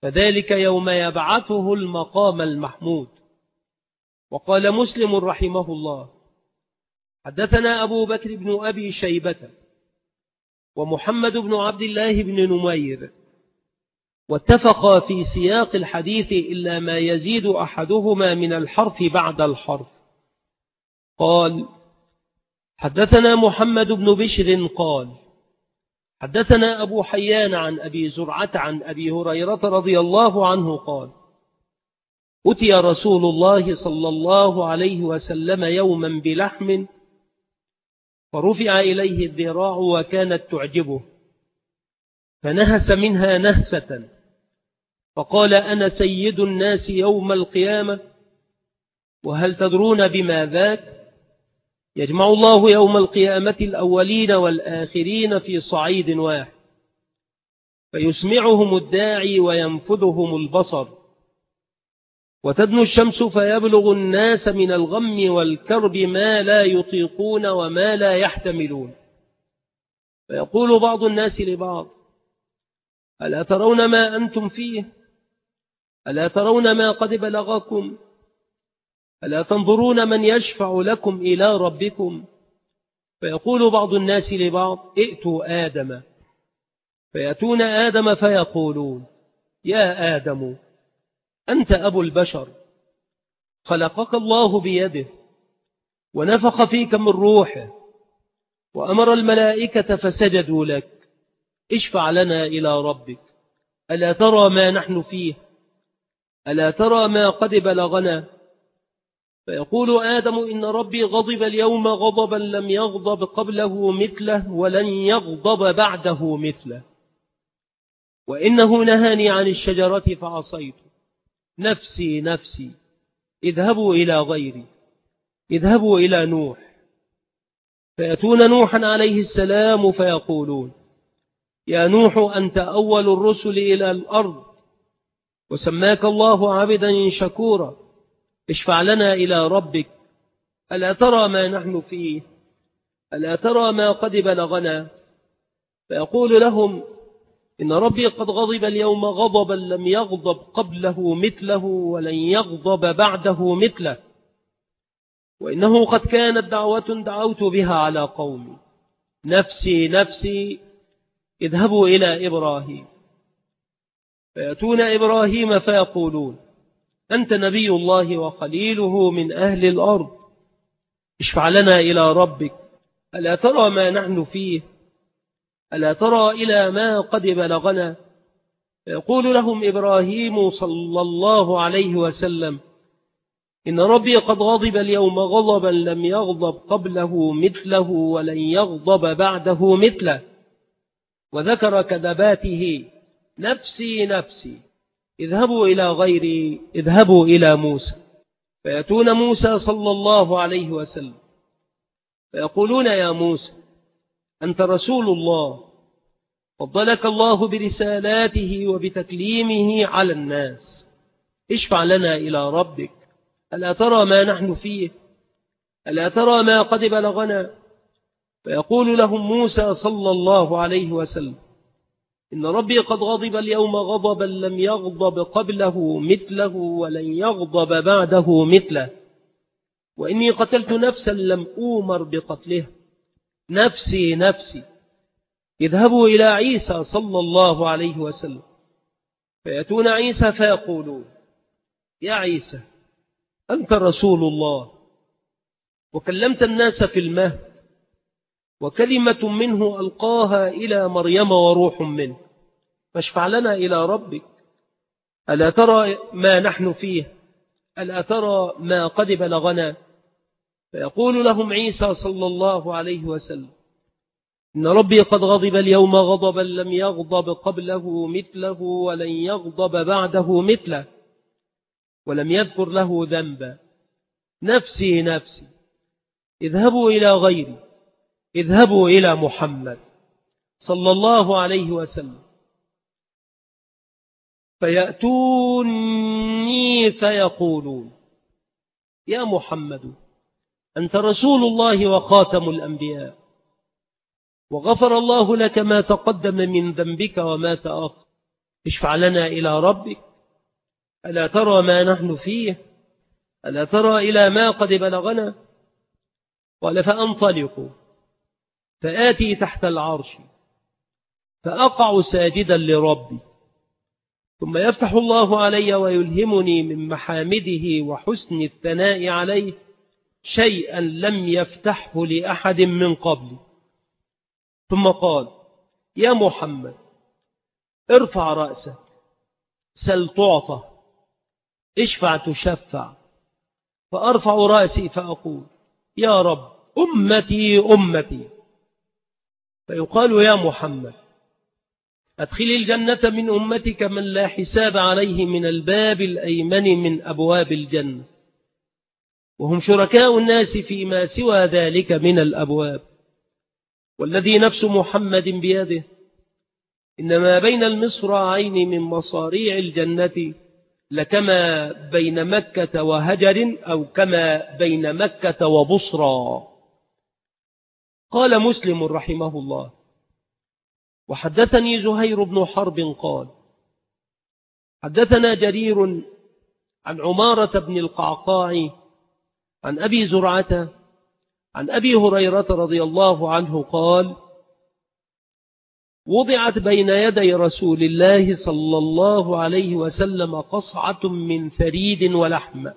فذلك يوم يبعثه المقام المحمود. وقال مسلم رحمه الله: حدثنا أبو بكر بن أبي شيبة ومحمد بن عبد الله بن نمير، واتفقا في سياق الحديث إلا ما يزيد أحدهما من الحرف بعد الحرف. قال: حدثنا محمد بن بشر قال: حدثنا أبو حيان عن أبي زرعة عن أبي هريرة رضي الله عنه قال: أتي رسول الله صلى الله عليه وسلم يوما بلحم فرفع إليه الذراع وكانت تعجبه، فنهس منها نهسة فقال: أنا سيد الناس يوم القيامة، وهل تدرون بما ذاك؟ يجمع الله يوم القيامة الأولين والآخرين في صعيد واحد، فيسمعهم الداعي وينفذهم البصر، وتدنو الشمس فيبلغ الناس من الغم والكرب ما لا يطيقون وما لا يحتملون، فيقول بعض الناس لبعض: ألا ترون ما أنتم فيه؟ ألا ترون ما قد بلغكم؟ ألا تنظرون من يشفع لكم إلى ربكم؟ فيقول بعض الناس لبعض: ائتوا آدم، فيأتون آدم فيقولون: يا آدم، أنت أبو البشر، خلقك الله بيده ونفخ فيك من روحه وأمر الملائكة فسجدوا لك، اشفع لنا إلى ربك، ألا ترى ما نحن فيه؟ ألا ترى ما قد بلغنا؟ فيقول آدم: إن ربي غضب اليوم غضبا لم يغضب قبله مثله ولن يغضب بعده مثله، وإنه نهاني عن الشجرة فعصيت، نفسي نفسي، اذهبوا إلى غيري، اذهبوا إلى نوح. فيأتون نوحا عليه السلام فيقولون: يا نوح، أنت أول الرسل إلى الأرض، وسماك الله عبدا شكورا، اشفع لنا إلى ربك، ألا ترى ما نحن فيه؟ ألا ترى ما قد بلغنا؟ فيقول لهم: إن ربي قد غضب اليوم غضبا لم يغضب قبله مثله ولن يغضب بعده مثله، وإنه قد كانت دعوة دعوت بها على قومي، نفسي نفسي، اذهبوا إلى إبراهيم. فيأتون إبراهيم فيقولون: أنت نبي الله وخليله من أهل الأرض، اشفع لنا إلى ربك، ألا ترى ما نحن فيه؟ ألا ترى إلى ما قد بلغنا؟ فيقول لهم إبراهيم صلى الله عليه وسلم: إن ربي قد غضب اليوم غضبا لم يغضب قبله مثله ولن يغضب بعده مثله، وذكر كذباته: نفسي نفسي، اذهبوا إلى غيري، اذهبوا إلى موسى. فيأتون موسى صلى الله عليه وسلم فيقولون: يا موسى، أنت رسول الله، فضلك الله برسالاته وبتكليمه على الناس، اشفع لنا إلى ربك، ألا ترى ما نحن فيه؟ ألا ترى ما قد بلغنا؟ فيقول لهم موسى صلى الله عليه وسلم: إن ربي قد غضب اليوم غضبا لم يغضب قبله مثله ولن يغضب بعده مثله، وإني قتلت نفسا لم أومر بقتلها، نفسي نفسي، اذهبوا إلى عيسى صلى الله عليه وسلم. فيأتون عيسى فيقولون: يا عيسى، أنت رسول الله، وكلمت الناس في المهد، وكلمة منه ألقاها إلى مريم وروح منه، فاشفع لنا إلى ربك، ألا ترى ما نحن فيه؟ ألا ترى ما قد بلغنا؟ فيقول لهم عيسى صلى الله عليه وسلم: إن ربي قد غضب اليوم غضبا لم يغضب قبله مثله ولن يغضب بعده مثله، ولم يذكر له ذنبا، نفسي نفسي، اذهبوا إلى غيري، اذهبوا إلى محمد صلى الله عليه وسلم. فيأتوني فيقولون: يا محمد، أنت رسول الله وخاتم الأنبياء، وغفر الله لك ما تقدم من ذنبك وما تأخر، اشفع لنا إلى ربك، ألا ترى ما نحن فيه، ألا ترى إلى ما قد بلغنا؟ قال فأنطلق فآتي تحت العرش فأقع ساجدا لربي، ثم يفتح الله علي ويلهمني من محامده وحسن الثناء عليه شيئا لم يفتحه لأحد من قبلي. ثم قال يا محمد ارفع رأسك، سل تعطى، اشفع تشفع. فأرفع رأسي فأقول يا رب أمتي أمتي، فيقال يا محمد أدخل الجنة من أمتك من لا حساب عليه من الباب الأيمن من أبواب الجنة، وهم شركاء الناس فيما سوى ذلك من الأبواب، والذي نفس محمد بيده إنما بين المصراعين من مصاريع الجنة لكما بين مكة وهجر أو كما بين مكة وبصرى. قال مسلم رحمه الله وحدثني زهير بن حرب قال حدثنا جرير عن عمارة بن القعقاع عن أبي زرعة عن أبي هريرة رضي الله عنه قال وضعت بين يدي رسول الله صلى الله عليه وسلم قصعة من ثريد ولحم،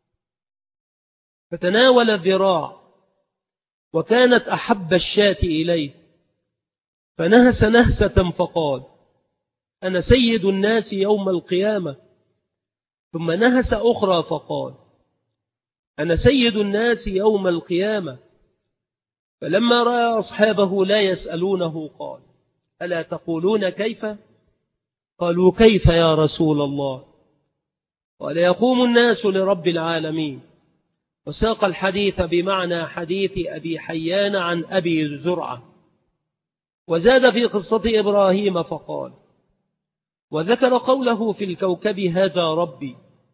فتناول الذراع وكانت أحب الشاة إليه، فنهس نهسة فقال أنا سيد الناس يوم القيامة، ثم نهس أخرى فقال أنا سيد الناس يوم القيامة. فلما رأى أصحابه لا يسألونه قال ألا تقولون كيف؟ قالوا كيف يا رسول الله؟ قال يقوم الناس لرب العالمين. وساق الحديث بمعنى حديث أبي حيان عن أبي زرعة، وزاد في قصة إبراهيم فقال وذكر قوله في الكوكب هذا ربي،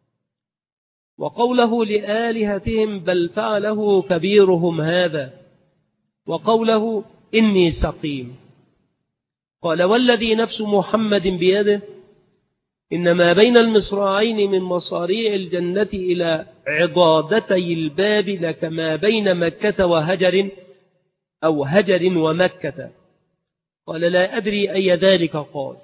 وقوله لآلهتهم بل فعله كبيرهم هذا، وقوله إني سقيم. قال والذي نفس محمد بيده إنما بين المصراعين من مصاريع الجنة إلى عضادتي الباب لكما بين مكة وهجر أو هجر ومكة. قال لا أدري أي ذلك قال.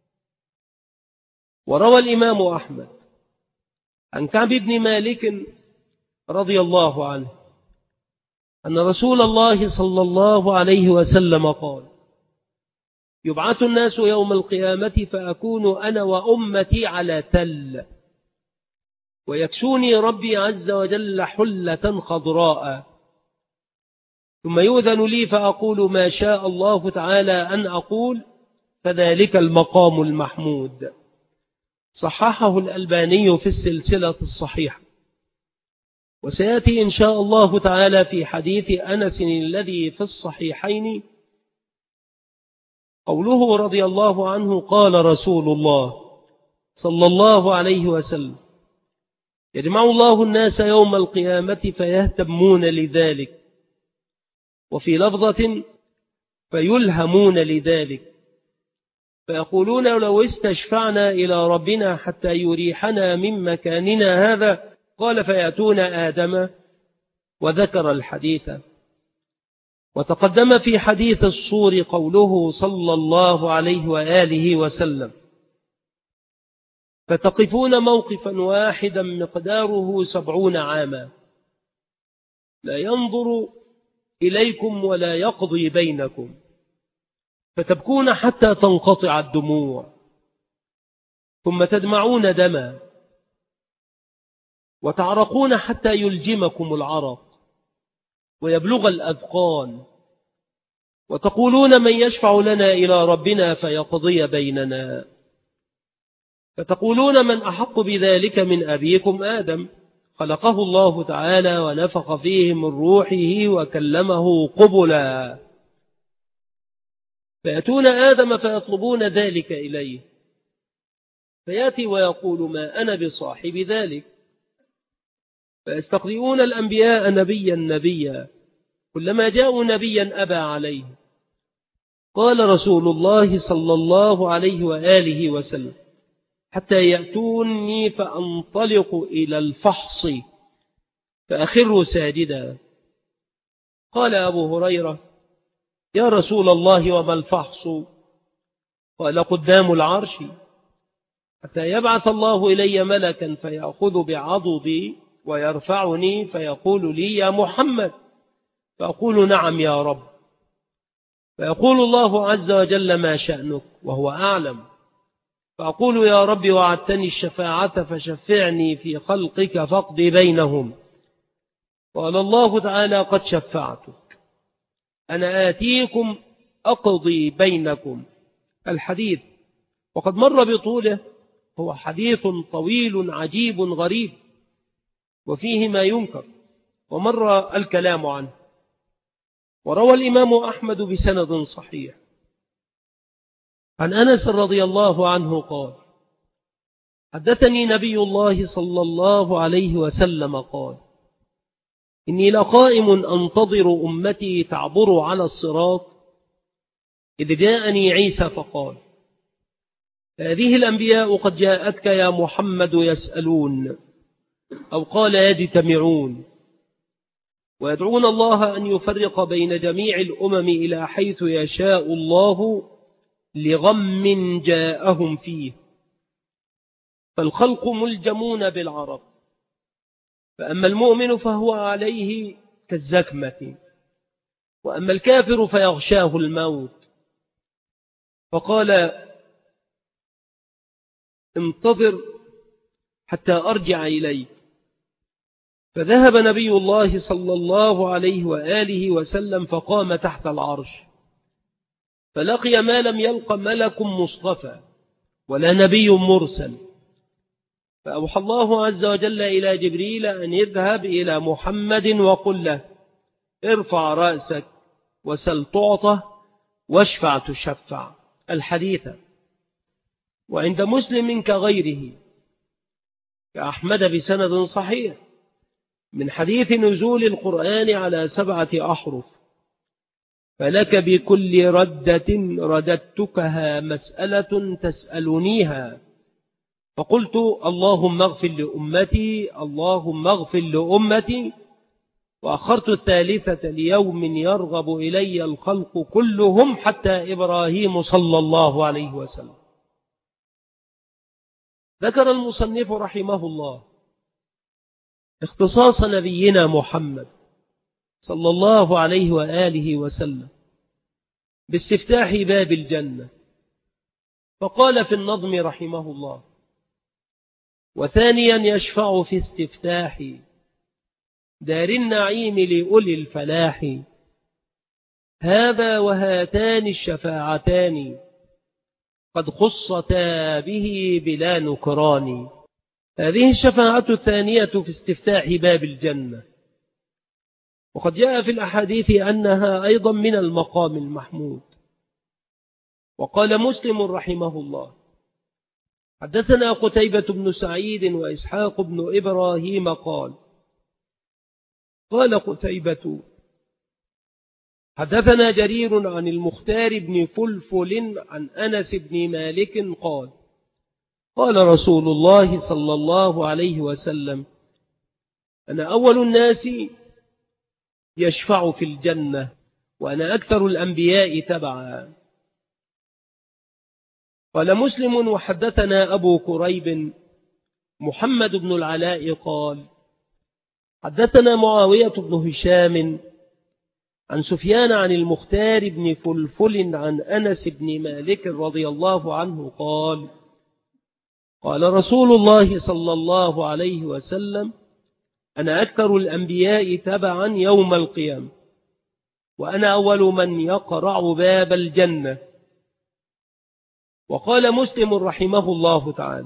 وروى الإمام أحمد عن كعب بن مالك رضي الله عنه أن رسول الله صلى الله عليه وسلم قال يبعث الناس يوم القيامة فأكون أنا وأمتي على تل، ويكسوني ربي عز وجل حلة خضراء، ثم يؤذن لي فأقول ما شاء الله تعالى أن أقول، فذلك المقام المحمود. صححه الألباني في السلسلة الصحيحة. وسيأتي إن شاء الله تعالى في حديث أنس الذي في الصحيحين قوله رضي الله عنه قال رسول الله صلى الله عليه وسلم يجمع الله الناس يوم القيامة فيهتمون لذلك، وفي لفظة فيلهمون لذلك، فيقولون لو استشفعنا إلى ربنا حتى يريحنا من مكاننا هذا. قال فيأتون آدم، وذكر الحديث. وتقدم في حديث الصور قوله صلى الله عليه وآله وسلم فتقفون موقفا واحدا مقداره سبعون عاما لا ينظر إليكم ولا يقضي بينكم، فتبكون حتى تنقطع الدموع، ثم تدمعون دما، وتعرقون حتى يلجمكم العرق ويبلغ الأذقان، وتقولون من يشفع لنا إلى ربنا فيقضي بيننا، فتقولون من أحق بذلك من أبيكم آدم، خلقه الله تعالى ونفخ فيه من روحه وكلمه قبلا. فيأتون آدم فيطلبون ذلك إليه، فيأتي ويقول ما أنا بصاحب ذلك، فيستقرئون الأنبياء نبيا نبيا، كلما جاءوا نبيا أبى عليه، قال رسول الله صلى الله عليه وآله وسلم: حتى يأتوني فأنطلق إلى الفحص فأخر ساجدا. قال أبو هريرة: يا رسول الله وما الفحص؟ قال: قدام العرش، حتى يبعث الله إلي ملكا فيأخذ بعضدي ويرفعني فيقول لي: يا محمد. فأقول: نعم يا رب. فيقول الله عز وجل: ما شأنك؟ وهو أعلم. فأقول: يا رب، وعدتني الشفاعة فشفعني في خلقك فاقض بينهم. قال الله تعالى: قد شفعتك، أنا آتيكم أقضي بينكم. الحديث وقد مر بطوله، هو حديث طويل عجيب غريب، وفيه ما ينكر ومر الكلام عنه. وروى الإمام أحمد بسند صحيح عن أنس رضي الله عنه قال: حدثني نبي الله صلى الله عليه وسلم قال: إني لقائم أنتظر أمتي تعبر على الصراط، إذ جاءني عيسى فقال: هذه الأنبياء قد جاءتك يا محمد يسألون، أو قال يجتمعون، ويدعون الله أن يفرق بين جميع الأمم إلى حيث يشاء الله لغم جاءهم فيه، فالخلق ملجمون بالعرب، فأما المؤمن فهو عليه كالزكمة، وأما الكافر فيغشاه الموت. فقال: انتظر حتى أرجع إليك. فذهب نبي الله صلى الله عليه وآله وسلم فقام تحت العرش، فلقي ما لم يلق ملك مصطفى ولا نبي مرسل. فأوحى الله عز وجل إلى جبريل أن يذهب إلى محمد وقل له: ارفع رأسك وسل تعطى واشفع تشفع. الحديث وعند مسلم كغيره كأحمد بسند صحيح من حديث نزول القرآن على سبعة أحرف: فلك بكل ردة رددتكها مسألة تسألنيها، فقلت: اللهم اغفر لأمتي، اللهم اغفر لأمتي. وأخرت الثالثة ليوم يرغب إلي الخلق كلهم حتى إبراهيم صلى الله عليه وسلم. ذكر المصنف رحمه الله اختصاص نبينا محمد صلى الله عليه وآله وسلم باستفتاح باب الجنة، فقال في النظم رحمه الله: وثانيا يشفع في استفتاح دار النعيم لأولي الفلاح، هذا وهاتان الشفاعتان قد خصتا به بلا نكران. هذه الشفاعة الثانية في استفتاح باب الجنة، وقد جاء في الأحاديث أنها أيضا من المقام المحمود. وقال مسلم رحمه الله: حدثنا قتيبة بن سعيد وإسحاق بن إبراهيم قال قال قتيبة: حدثنا جرير عن المختار بن فلفل عن أنس بن مالك قال: قال رسول الله صلى الله عليه وسلم: أنا أول الناس يشفع في الجنة، وأنا أكثر الأنبياء تبعا. قال مسلم: وحدثنا أبو كريب محمد بن العلاء قال: حدثنا معاوية بن هشام عن سفيان عن المختار بن فلفل عن أنس بن مالك رضي الله عنه قال: قال رسول الله صلى الله عليه وسلم: أنا أكثر الأنبياء تبعا يوم القيامة، وأنا أول من يقرع باب الجنة. وقال مسلم رحمه الله تعالى: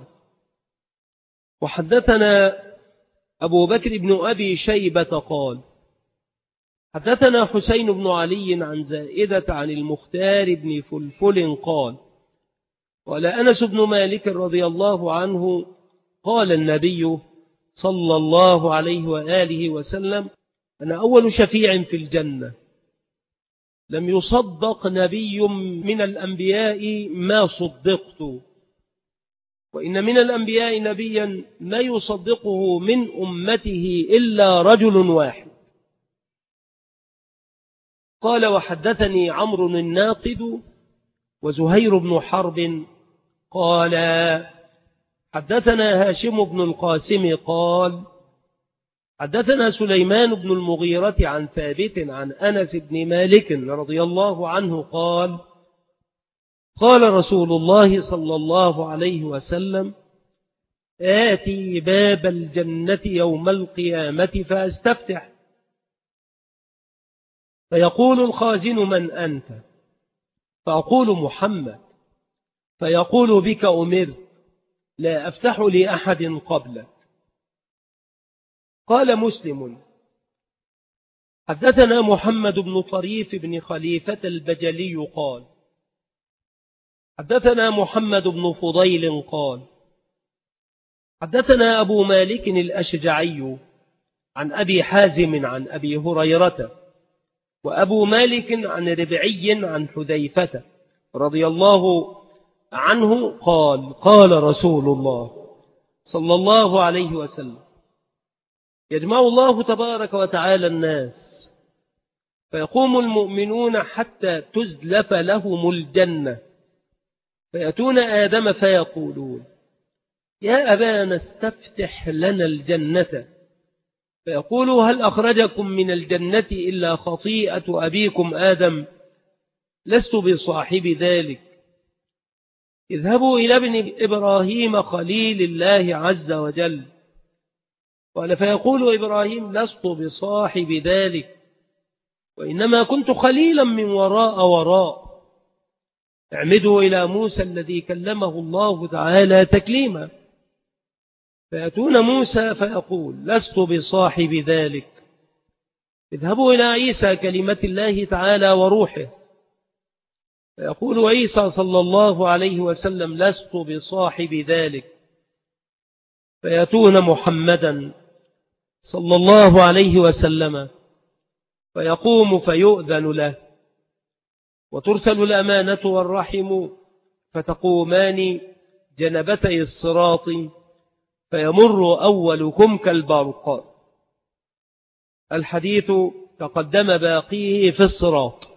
وحدثنا أبو بكر بن أبي شيبة قال: حدثنا حسين بن علي عن زائدة عن المختار بن فلفل قال: قال أنس بن مالك رضي الله عنه: قال النبي صلى الله عليه وآله وسلم: أنا أول شفيع في الجنة، لم يصدق نبي من الأنبياء ما صدقت، وإن من الأنبياء نبيا ما يصدقه من أمته إلا رجل واحد. قال: وحدثني عمرو الناقد وزهير بن حرب قال: حدثنا هاشم بن القاسم قال: حدثنا سليمان بن المغيرة عن ثابت عن أنس بن مالك رضي الله عنه قال: قال رسول الله صلى الله عليه وسلم: آتي باب الجنة يوم القيامة فأستفتح، فيقول الخازن: من أنت؟ فأقول: محمد. فيقول: بك أمرت، لا أفتح لأحد قبلك. قال مسلم: حدثنا محمد بن طريف بن خليفة البجلي قال: حدثنا محمد بن فضيل قال: حدثنا أبو مالك الأشجعي عن أبي حازم عن أبي هريرة، وأبو مالك عن ربعي عن حذيفة رضي الله عنه قال: قال رسول الله صلى الله عليه وسلم: يجمع الله تبارك وتعالى الناس، فيقوم المؤمنون حتى تزلف لهم الجنة، فيأتون آدم فيقولون: يا أبانا استفتح لنا الجنة. فيقول: هل أخرجكم من الجنة إلا خطيئة أبيكم آدم؟ لست بصاحب ذلك. اذهبوا إلى ابن إبراهيم خليل الله عز وجل. قال: فيقول إبراهيم: لست بصاحب ذلك، وإنما كنت خليلا من وراء وراء. اعمدوا إلى موسى الذي كلمه الله تعالى تكليما. فيأتون موسى فيقول: لست بصاحب ذلك. اذهبوا إلى عيسى كلمة الله تعالى وروحه. فيقول عيسى صلى الله عليه وسلم: لست بصاحب ذلك. فيأتون محمدا صلى الله عليه وسلم فيقوم فيؤذن له، وترسل الأمانة والرحم، فتقومان جنبتي الصراط، فيمر أولكم كالبرق. الحديث تقدم باقيه في الصراط.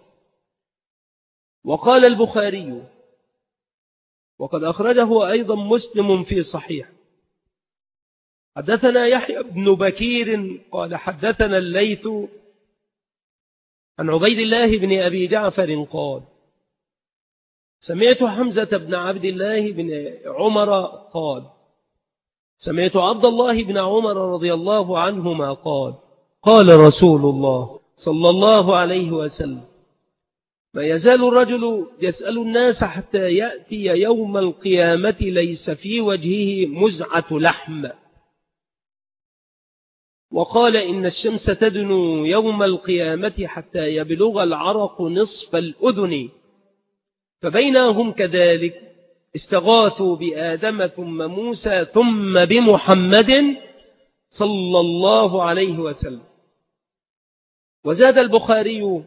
وقال البخاري: وقد أخرجه أيضا مسلم في صحيح: حدثنا يحيى بن بكير قال: حدثنا الليث عن عبيد الله بن أبي جعفر قال: سمعت حمزة بن عبد الله بن عمر قال: سمعت عبد الله بن عمر رضي الله عنهما قال: قال رسول الله صلى الله عليه وسلم: ما يزال الرجل يسأل الناس حتى يأتي يوم القيامة ليس في وجهه مزعة لحم. وقال: إن الشمس تدنو يوم القيامة حتى يبلغ العرق نصف الأذن. فبينهم كذلك استغاثوا بآدم ثم موسى ثم بمحمد صلى الله عليه وسلم. وزاد البخاري: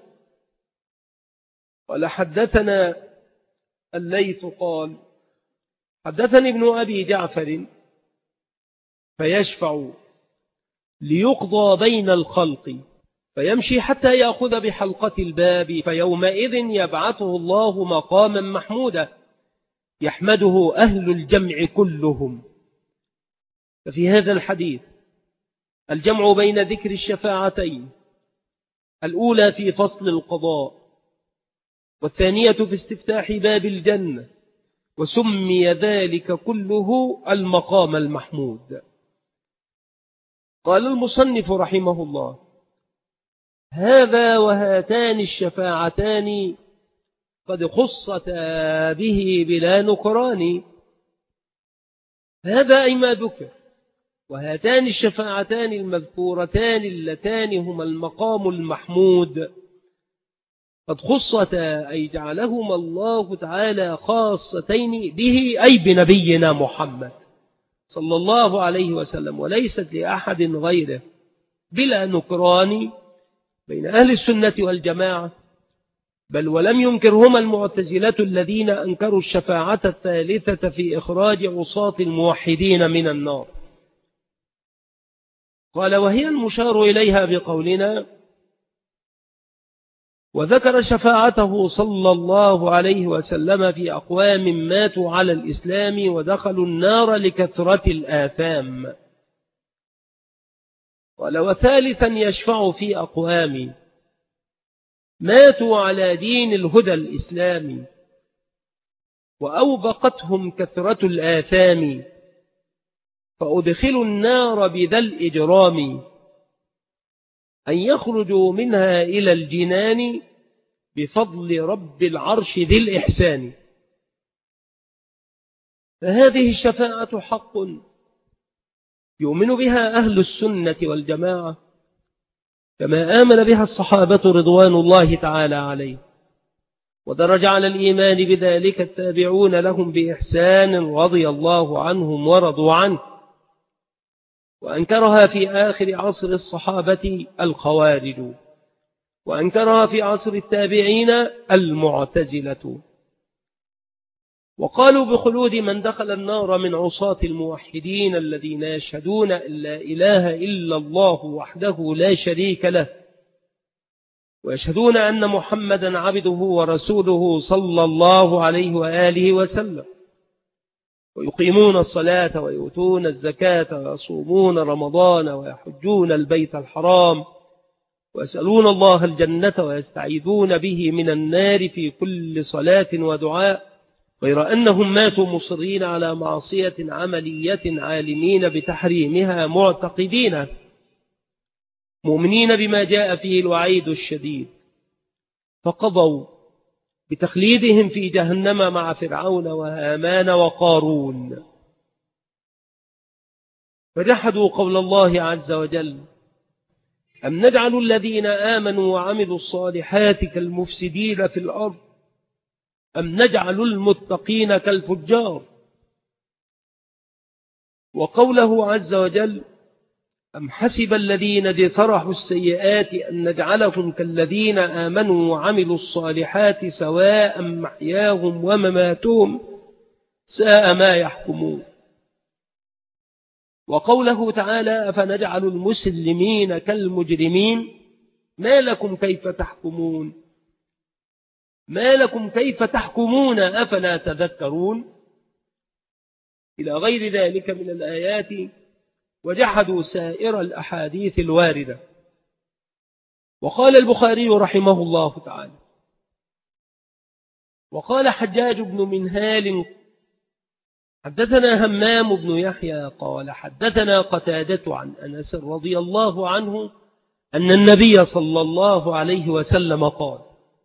قال: حدثنا الليث قال: حدثني ابن أبي جعفر فيشفع ليقضى بين الخلق، فيمشي حتى يأخذ بحلقة الباب، فيومئذ يبعثه الله مقاما محمودا يحمده أهل الجمع كلهم. ففي هذا الحديث الجمع بين ذكر الشفاعتين، الأولى في فصل القضاء، والثانية في استفتاح باب الجنة، وسمي ذلك كله المقام المحمود. قال المصنف رحمه الله: هذا وهاتان الشفاعتان قد خصتا به بلا نكران. هذا أي ما ذكر، وهاتان الشفاعتان المذكورتان اللتان هما المقام المحمود قد خصتا، أي جعلهما الله تعالى خاصتين به، أي بنبينا محمد صلى الله عليه وسلم، وليست لأحد غيره، بلا نكران بين أهل السنة والجماعة. بل ولم ينكرهما المعتزلة الذين أنكروا الشفاعة الثالثة في إخراج عصاة الموحدين من النار. قال وهي المشار إليها بقولنا وذكر شفاعته صلى الله عليه وسلم في أقوام ماتوا على الإسلام ودخلوا النار لكثرة الآثام. قال وثالثا يشفع في أقوام ماتوا على دين الهدى الإسلامي وأوبقتهم كثرة الآثام فأدخلوا النار بذا الإجرام أن يخرجوا منها إلى الجنان بفضل رب العرش ذي الإحسان. فهذه الشفاعة حق يؤمن بها أهل السنة والجماعة كما آمن بها الصحابة رضوان الله تعالى عليه، ودرج على الإيمان بذلك التابعون لهم بإحسان رضي الله عنهم ورضوا عنه. وأنكرها في آخر عصر الصحابة الخوارج، وأنكرها في عصر التابعين المعتزلة، وقالوا بخلود من دخل النار من عصاة الموحدين الذين يشهدون أن لا إله إلا الله وحده لا شريك له، ويشهدون أن محمدا عبده ورسوله صلى الله عليه وآله وسلم، ويقيمون الصلاة ويؤتون الزكاة ويصومون رمضان ويحجون البيت الحرام ويسألون الله الجنة ويستعيذون به من النار في كل صلاة ودعاء، غير أنهم ماتوا مصرين على معصية عملية عالمين بتحريمها معتقدين مؤمنين بما جاء فيه الوعيد الشديد، فقضوا بتخليدهم في جهنم مع فرعون وهامان وقارون. فجحدوا قول الله عز وجل أم نجعل الذين آمنوا وعملوا الصالحات كالمفسدين في الأرض أم نجعل المتقين كالفجار. وقوله عز وجل أم حسب الذين اجترحوا السيئات أن نجعلهم كالذين آمنوا وعملوا الصالحات سواء محياهم ومماتهم ساء ما يحكمون. وقوله تعالى أفنجعل المسلمين كالمجرمين ما لكم كيف تحكمون ما لكم كيف تحكمون أفلا تذكرون إلى غير ذلك من الآيات. وجحدوا سائر الأحاديث الواردة. وقال البخاري رحمه الله تعالى وقال حجاج بن منهال حدثنا همام بن يحيى قال حدثنا قتادة عن أنس رضي الله عنه أن النبي صلى الله عليه وسلم قال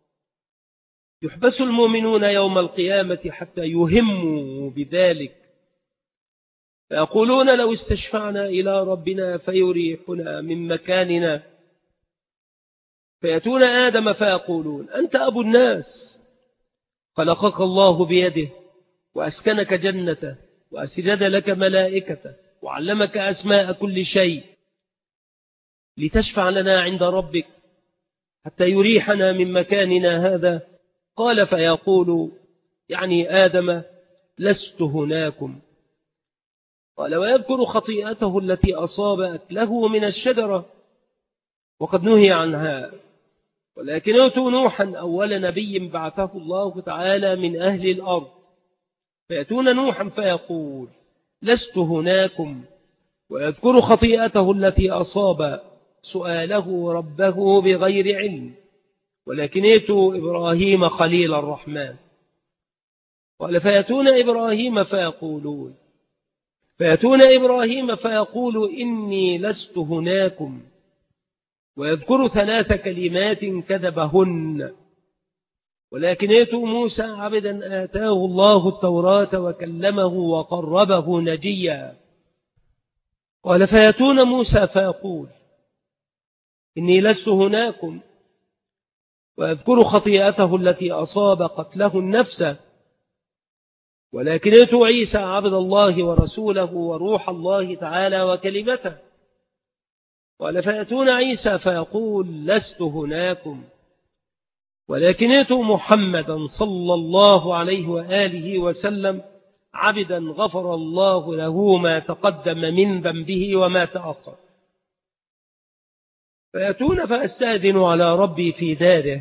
يحبس المؤمنون يوم القيامة حتى يهموا بذلك فيقولون لو استشفعنا إلى ربنا فيريحنا من مكاننا، فيأتون آدم فيقولون أنت أبو الناس خلقك الله بيده وأسكنك جنته وأسجد لك ملائكته وعلمك أسماء كل شيء لتشفع لنا عند ربك حتى يريحنا من مكاننا هذا. قال فيقول يعني آدم لست هناكم. قال ويذكر خطيئته التي أصاب أكله من الشجرة وقد نهي عنها، ولكن يأتوا نوحا أول نبي بعثه الله تعالى من أهل الأرض فيأتون نوحا فيقول لست هناكم، ويذكر خطيئته التي أصاب سؤاله ربه بغير علم، ولكن يأتوا إبراهيم خليل الرحمن. قال فيأتون إبراهيم فيقولون فيأتون إبراهيم فيقول إني لست هناكم، ويذكر ثلاث كلمات كذبهن. ولكن يأتوا موسى عبدا آتاه الله التوراة وكلمه وقربه نجيا. قال فيأتون موسى فيقول إني لست هناكم، ويذكر خطيئته التي أصاب قتله النفس. ولكن يأتوا عيسى عبد الله ورسوله وروح الله تعالى وكلمته. قال فيأتون عيسى فيقول لست هناكم، ولكن ائتوا محمدا صلى الله عليه وآله وسلم عبدا غفر الله له ما تقدم من ذنبه وما تأخر. فيأتون فأستأذن على ربي في داره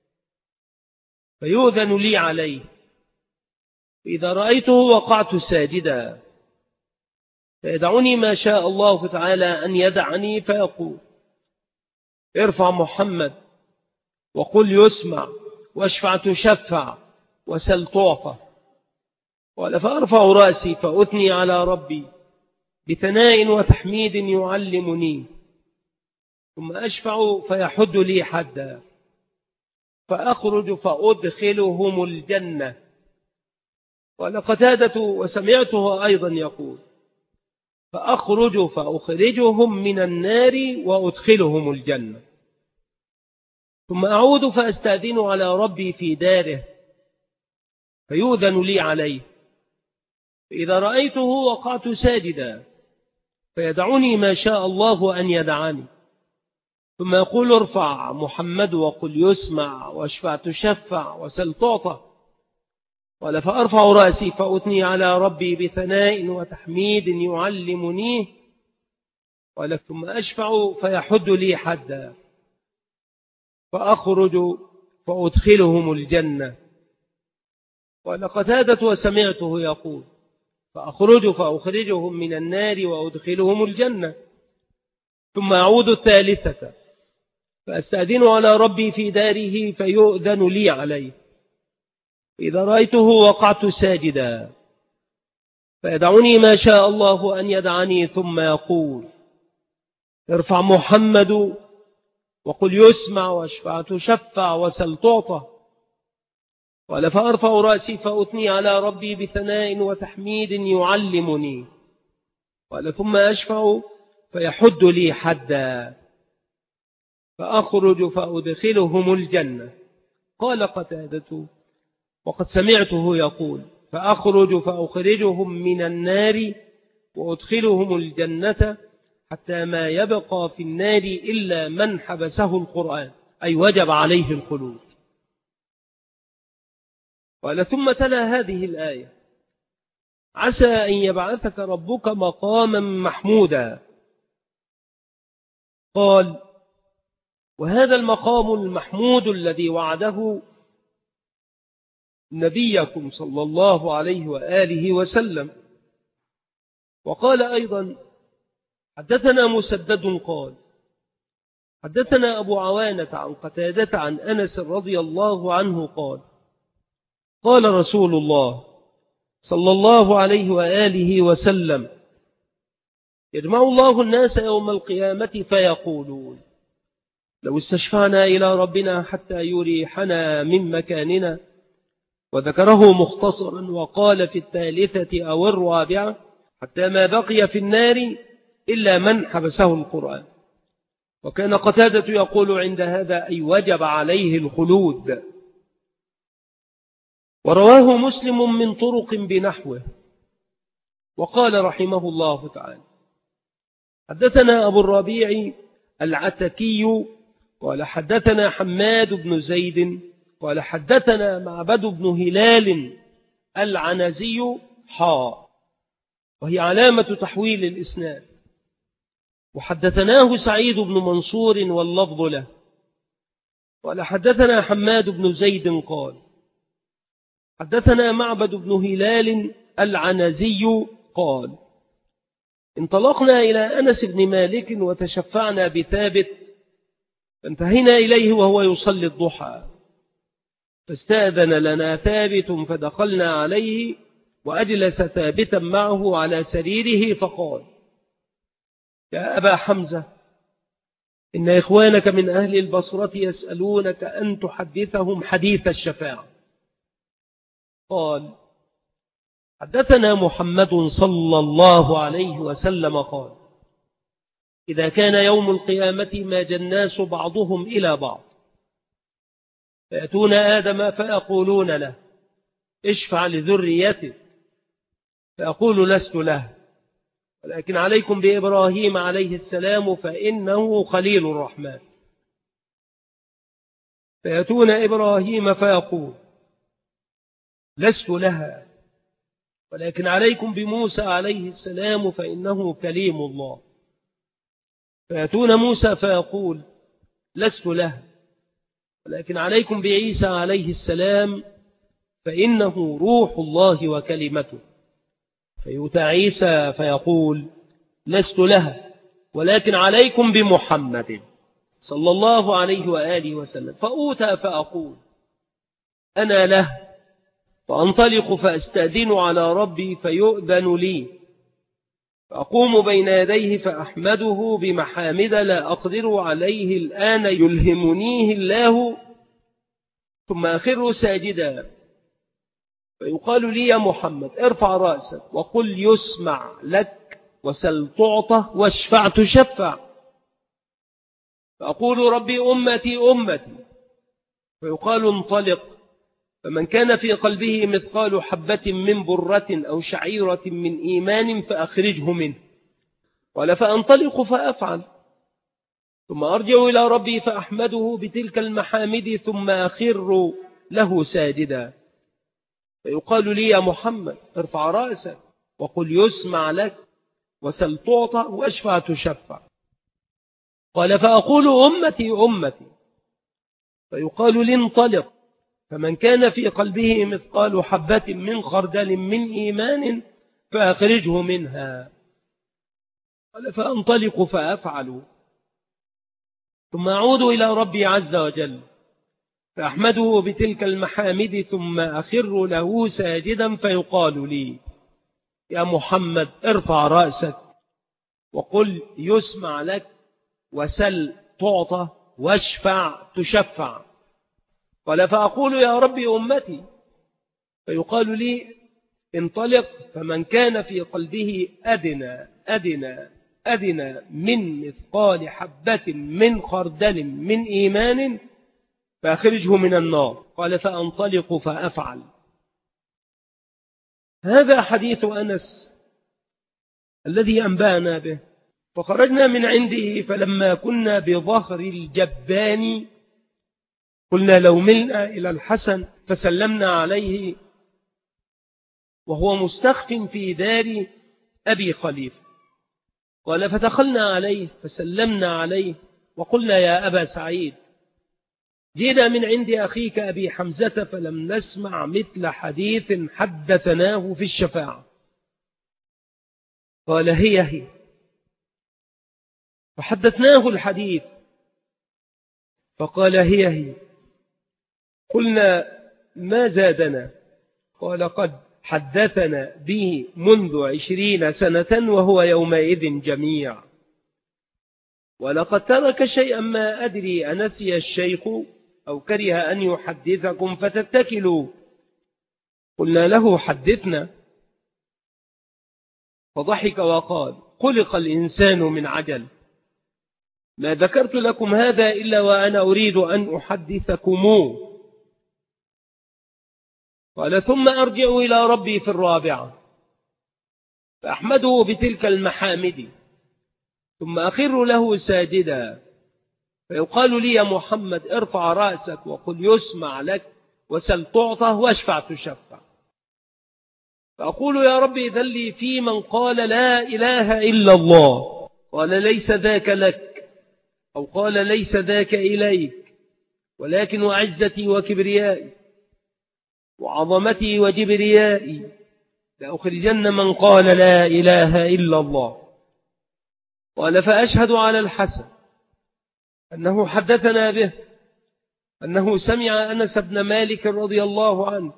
فيؤذن لي عليه، إذا رأيته وقعت ساجدا فيدعني ما شاء الله تعالى أن يدعني، فيقول ارفع محمد وقل يسمع واشفع تشفع وسل تعطى. قال فأرفع رأسي فأثني على ربي بثناء وتحميد يعلمني، ثم أشفع فيحد لي حدا، فأخرج فأدخلهم الجنة. قال قتادة وسمعته أيضا يقول فأخرج فأخرجهم من النار وأدخلهم الجنة، ثم أعود فأستأذن على ربي في داره فيؤذن لي عليه، فإذا رأيته وقعت ساجدا فيدعني ما شاء الله أن يدعني، ثم يقول ارفع محمد وقل يسمع واشفع تشفع وسل تعطى. قال فأرفع رأسي فأثني على ربي بثناء وتحميد يعلمني، قال ثم أشفع فيحد لي حدا، فأخرج فأدخلهم الجنة. قال قتادة وسمعته يقول فأخرج فأخرجهم من النار وأدخلهم الجنة، ثم أعود الثالثة فأستأذن على ربي في داره فيؤذن لي عليه، إذا رأيته وقعت ساجدا فيدعني ما شاء الله أن يدعني، ثم يقول ارفع محمد وقل يسمع واشفع تشفع وسل تعطى. قال فأرفع رأسي فأثني على ربي بثناء وتحميد يعلمني، قال ثم أشفع فيحد لي حدا، فأخرج فأدخلهم الجنة. قال قتادة وقد سمعته يقول فأخرج فأخرجهم من النار وأدخلهم الجنة حتى ما يبقى في النار إلا من حبسه القرآن، أي وجب عليه الخلود. قال ثم تلا هذه الآية عسى أن يبعثك ربك مقاما محمودا. قال وهذا المقام المحمود الذي وعده نبيكم صلى الله عليه وآله وسلم. وقال أيضا حدثنا مسدد قال حدثنا أبو عوانة عن قتادة عن أنس رضي الله عنه قال قال رسول الله صلى الله عليه وآله وسلم يجمع الله الناس يوم القيامة فيقولون لو استشفعنا إلى ربنا حتى يريحنا من مكاننا، وذكره مختصرا وقال في الثالثة أو الرابعة حتى ما بقي في النار إلا من حبسه القرآن. وكان قتادة يقول عند هذا أي وجب عليه الخلود. ورواه مسلم من طرق بنحوه. وقال رحمه الله تعالى حدثنا أبو الربيع العتكي قال حدثنا حماد بن زيد قال حدثنا معبد بن هلال العنزي حاء، وهي علامة تحويل الإسناد. وحدثناه سعيد بن منصور واللفظ له. قال حدثنا حماد بن زيد قال حدثنا معبد بن هلال العنزي قال انطلقنا إلى أنس بن مالك وتشفعنا بثابت، فانتهينا إليه وهو يصلي الضحى، فاستأذن لنا ثابت فدخلنا عليه وأجلس ثابتا معه على سريره فقال يا أبا حمزة إن إخوانك من أهل البصرة يسألونك أن تحدثهم حديث الشفاعة. قال حدثنا محمد صلى الله عليه وسلم قال إذا كان يوم القيامة ماج الناس بعضهم إلى بعض، فيأتون آدم فيقولون له اشفع لذريته، فيقول لست له، ولكن عليكم بإبراهيم عليه السلام فإنه خليل الرحمن. فيأتون إبراهيم فيقول لست لها، ولكن عليكم بموسى عليه السلام فإنه كليم الله. فيأتون موسى فيقول لست لها، ولكن عليكم بعيسى عليه السلام فإنه روح الله وكلمته. فيؤتى عيسى فيقول لست لها، ولكن عليكم بمحمد صلى الله عليه وآله وسلم. فأوتى فأقول أنا له، فأنطلق فأستأذن على ربي فيؤذن لي، فأقوم بين يديه فأحمده بمحامد لا أقدر عليه الآن يلهمنيه الله، ثم أخر ساجدا، فيقال لي يا محمد ارفع رأسك وقل يسمع لك وسل تعطى واشفع تشفع. فأقول ربي أمتي أمتي، فيقال انطلق، فمن كان في قلبه مثقال حبة من برة أو شعيرة من إيمان فأخرجه منه. قال فأنطلق فأفعل، ثم أرجع إلى ربي فأحمده بتلك المحامد، ثم أخر له ساجدا، فيقال لي يا محمد ارفع رأسك وقل يسمع لك وسل تعطى واشفع تشفع. قال فأقول أمتي أمتي، فيقال لي انطلق، فمن كان في قلبه مثقال حبة من خردل من إيمان فأخرجه منها. قال فأنطلق فأفعل، ثم أعود إلى ربي عز وجل فأحمده بتلك المحامد، ثم أخر له ساجدا، فيقال لي يا محمد ارفع رأسك وقل يسمع لك وسل تعطى واشفع تشفع. قال فأقول يا ربي أمتي، فيقال لي انطلق، فمن كان في قلبه أدنى أدنى أدنى من مثقال حبة من خردل من إيمان فأخرجه من النار. قال فأنطلق فأفعل. هذا حديث أنس الذي أنبأنا به. فخرجنا من عنده، فلما كنا بظهر الجبان قلنا لو ملنا إلى الحسن فسلمنا عليه وهو مستخف في دار أبي خليفة. قال فدخلنا عليه فسلمنا عليه وقلنا يا أبا سعيد جئنا من عند أخيك أبي حمزة فلم نسمع مثل حديث حدثناه في الشفاعة. قال هي هي، فحدثناه الحديث فقال هي هي. قلنا ما زادنا؟ قال قد حدثنا به منذ عشرين سنة وهو يومئذ جميع، ولقد ترك شيئا ما أدري أنسي الشيخ أو كره أن يحدثكم فتتكلوا. قلنا له حدثنا، فضحك وقال خلق الإنسان من عجل، ما ذكرت لكم هذا إلا وأنا أريد أن أحدثكموه. قال ثم أرجع إلى ربي في الرابعة فأحمده بتلك المحامد، ثم أخر له ساجدا، فيقال لي يا محمد ارفع رأسك وقل يسمع لك وسل تعطى واشفع تشفع. فأقول يا ربي إذن لي في من قال لا إله إلا الله. قال ليس ذاك لك، أو قال ليس ذاك إليك، ولكن وعزتي وكبريائي وعظمتي وجبريائي لأخرجن من قال لا إله إلا الله. قال فأشهد على الحسن أنه حدثنا به أنه سمع أنس بن مالك رضي الله عنه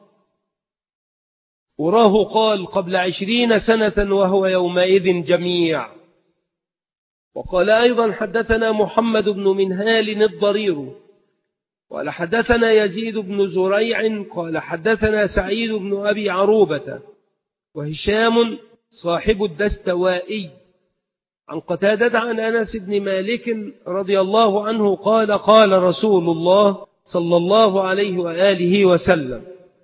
وراه قال قبل عشرين سنة وهو يومئذ جميع. وقال أيضا حدثنا محمد بن منهال الضرير قال حدثنا يزيد بن زريع قال حدثنا سعيد بن أبي عروبة وهشام صاحب الدستوائي عن قتادة عن أنس بن مالك رضي الله عنه قال قال رسول الله صلى الله عليه وآله وسلم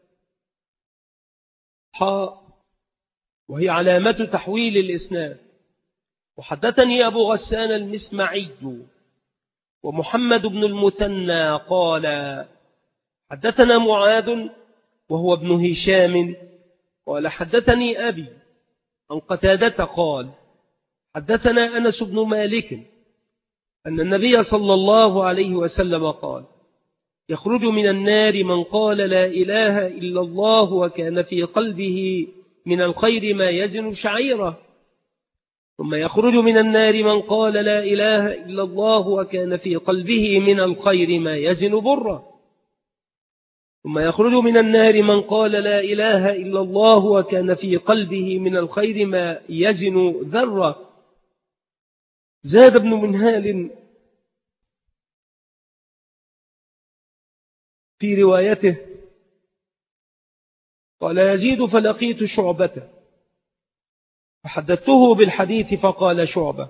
حاء، وهي علامة تحويل الإسناد. وحدثني أبو غسان المسمعي ومحمد بن المثنى قال حدثنا معاذ وهو ابن هشام قال حدثني أبي عن قتادة قال حدثنا أنس بن مالك أن النبي صلى الله عليه وسلم قال يخرج من النار من قال لا إله إلا الله وكان في قلبه من الخير ما يزن شعيرة، ثم يخرج من النار من قال لا إله إلا الله وكان في قلبه من الخير ما يزن برة، ثم يخرج من النار من قال لا إله إلا الله وكان في قلبه من الخير ما يزن ذرة. زاد ابن منهال في روايته قال يزيد فلقيت شعبة فحدثته بالحديث فقال شعبة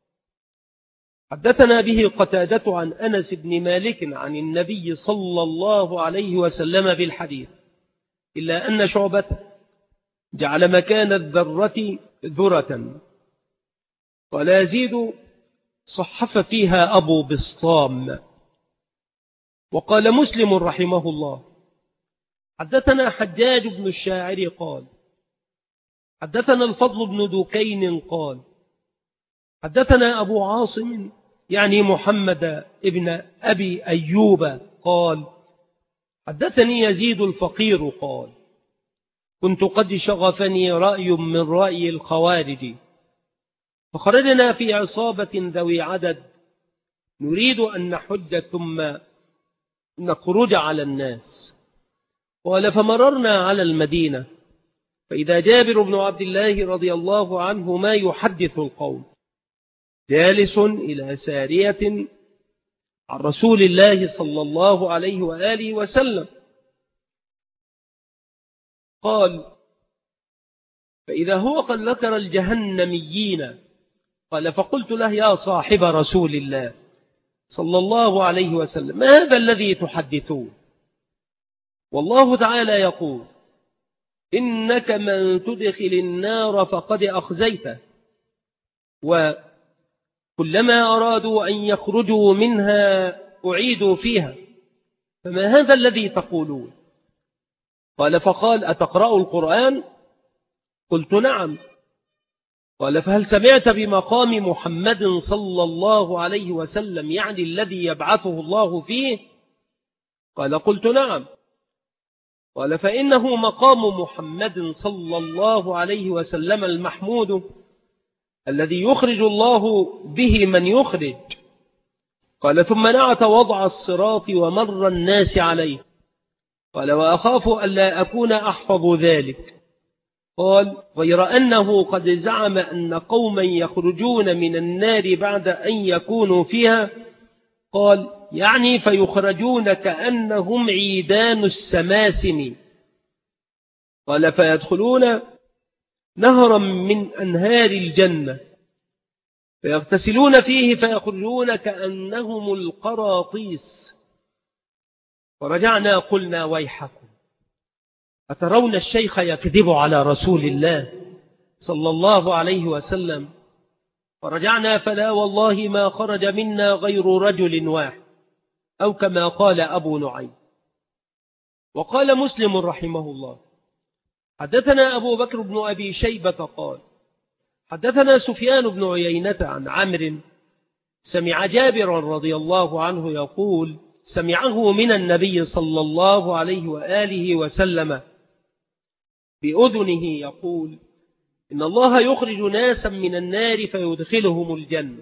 حدثنا به قتادة عن أنس بن مالك عن النبي صلى الله عليه وسلم بالحديث، إلا أن شعبة جعل مكان الذرة ذرة. قال يزيد صحف فيها أبو بسطام. وقال مسلم رحمه الله حدثنا حجاج بن الشاعر قال حدثنا الفضل بن دكين قال حدثنا أبو عاصم يعني محمد ابن أبي أيوب قال حدثني يزيد الفقير قال كنت قد شغفني رأي من رأي الخوارج فخرجنا في عصابة ذوي عدد نريد أن نحج ثم نخرج على الناس. قال فمررنا على المدينة فإذا جابر بن عبد الله رضي الله عنه ما يحدث القوم جالس إلى سارية عن رسول الله صلى الله عليه وآله وسلم. قال فإذا هو قد ذكر الجهنميين قال فقلت له يا صاحب رسول الله صلى الله عليه وسلم ما هذا الذي تحدثون؟ والله تعالى يقول إنك من تدخل النار فقد أخزيته وكلما أرادوا أن يخرجوا منها أعيدوا فيها فما هذا الذي تقولون؟ قال فقال أتقرأ القرآن؟ قلت نعم. قال فهل سمعت بمقام محمد صلى الله عليه وسلم يعني الذي يبعثه الله فيه؟ قال قلت نعم. قال فإنه مقام محمد صلى الله عليه وسلم المحمود الذي يخرج الله به من يخرج. قال ثم نعت وضع الصراط ومر الناس عليه. قال وأخاف ألا أكون أحفظ ذلك. قال غير أنه قد زعم أن قوما يخرجون من النار بعد أن يكونوا فيها. قال يعني فيخرجون كأنهم عيدان السماسم. قال فيدخلون نهرا من أنهار الجنة فيغتسلون فيه فيخرجون كأنهم القراطيس. فرجعنا قلنا ويحكم أترون الشيخ يكذب على رسول الله صلى الله عليه وسلم؟ فرجعنا فلا والله ما خرج منا غير رجل واحد أو كما قال أبو نعيم. وقال مسلم رحمه الله حدثنا أبو بكر بن أبي شيبة قال حدثنا سفيان بن عيينة عن عمرو سمع جابر رضي الله عنه يقول سمعه من النبي صلى الله عليه وآله وسلم بأذنه يقول إن الله يخرج ناسا من النار فيدخلهم الجنة.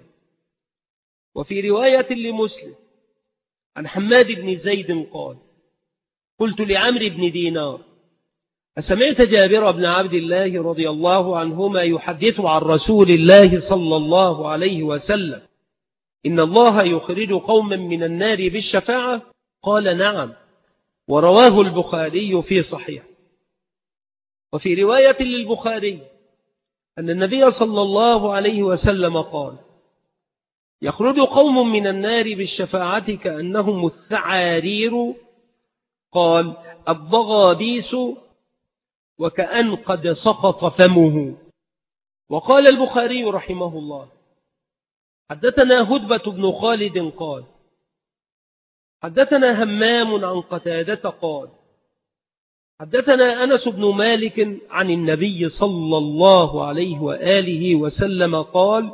وفي رواية لمسلم عن حماد بن زيد قال قلت لعمرو بن دينار أسمعت جابر بن عبد الله رضي الله عنهما يحدث عن رسول الله صلى الله عليه وسلم إن الله يخرج قوما من النار بالشفاعة؟ قال نعم. ورواه البخاري في صحيح. وفي رواية للبخاري أن النبي صلى الله عليه وسلم قال يخرج قوم من النار بالشفاعة كأنهم الثعارير قال الضغابيس وكأن قد سقط فمه. وقال البخاري رحمه الله حدثنا هدبة بن خالد قال حدثنا همام عن قتادة قال حدثنا أنس بن مالك عن النبي صلى الله عليه وآله وسلم قال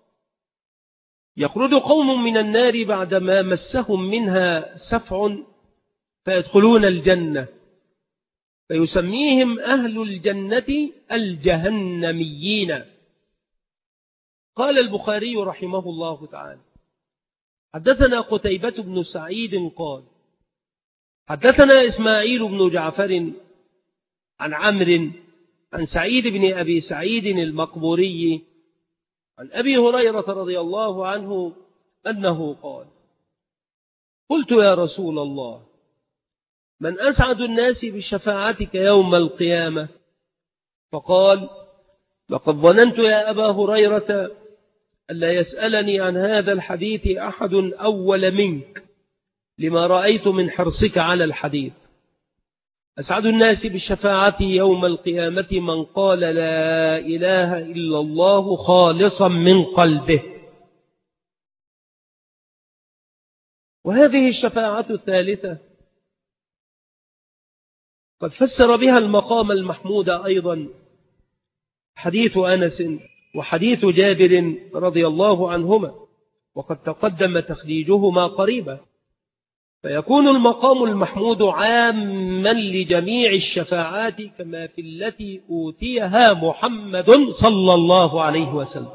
يخرج قوم من النار بعدما مسهم منها سفع فيدخلون الجنة فيسميهم أهل الجنة الجهنميين. قال البخاري رحمه الله تعالى حدثنا قتيبة بن سعيد قال حدثنا إسماعيل بن جعفر عن عمرو عن سعيد بن أبي سعيد المقبوري عن أبي هريرة رضي الله عنه أنه قال قلت يا رسول الله من أسعد الناس بشفاعتك يوم القيامة؟ فقال لقد ظننت يا أبا هريرة ألا يسألني عن هذا الحديث أحد أول منك لما رأيت من حرصك على الحديث. أسعد الناس بالشفاعة يوم القيامة من قال لا إله إلا الله خالصا من قلبه. وهذه الشفاعة الثالثة قد فسر بها المقام المحمود أيضا حديث أنس وحديث جابر رضي الله عنهما، وقد تقدم تخريجهما قريبا، فيكون المقام المحمود عاما لجميع الشفاعات كما في التي أوتيها محمد صلى الله عليه وسلم.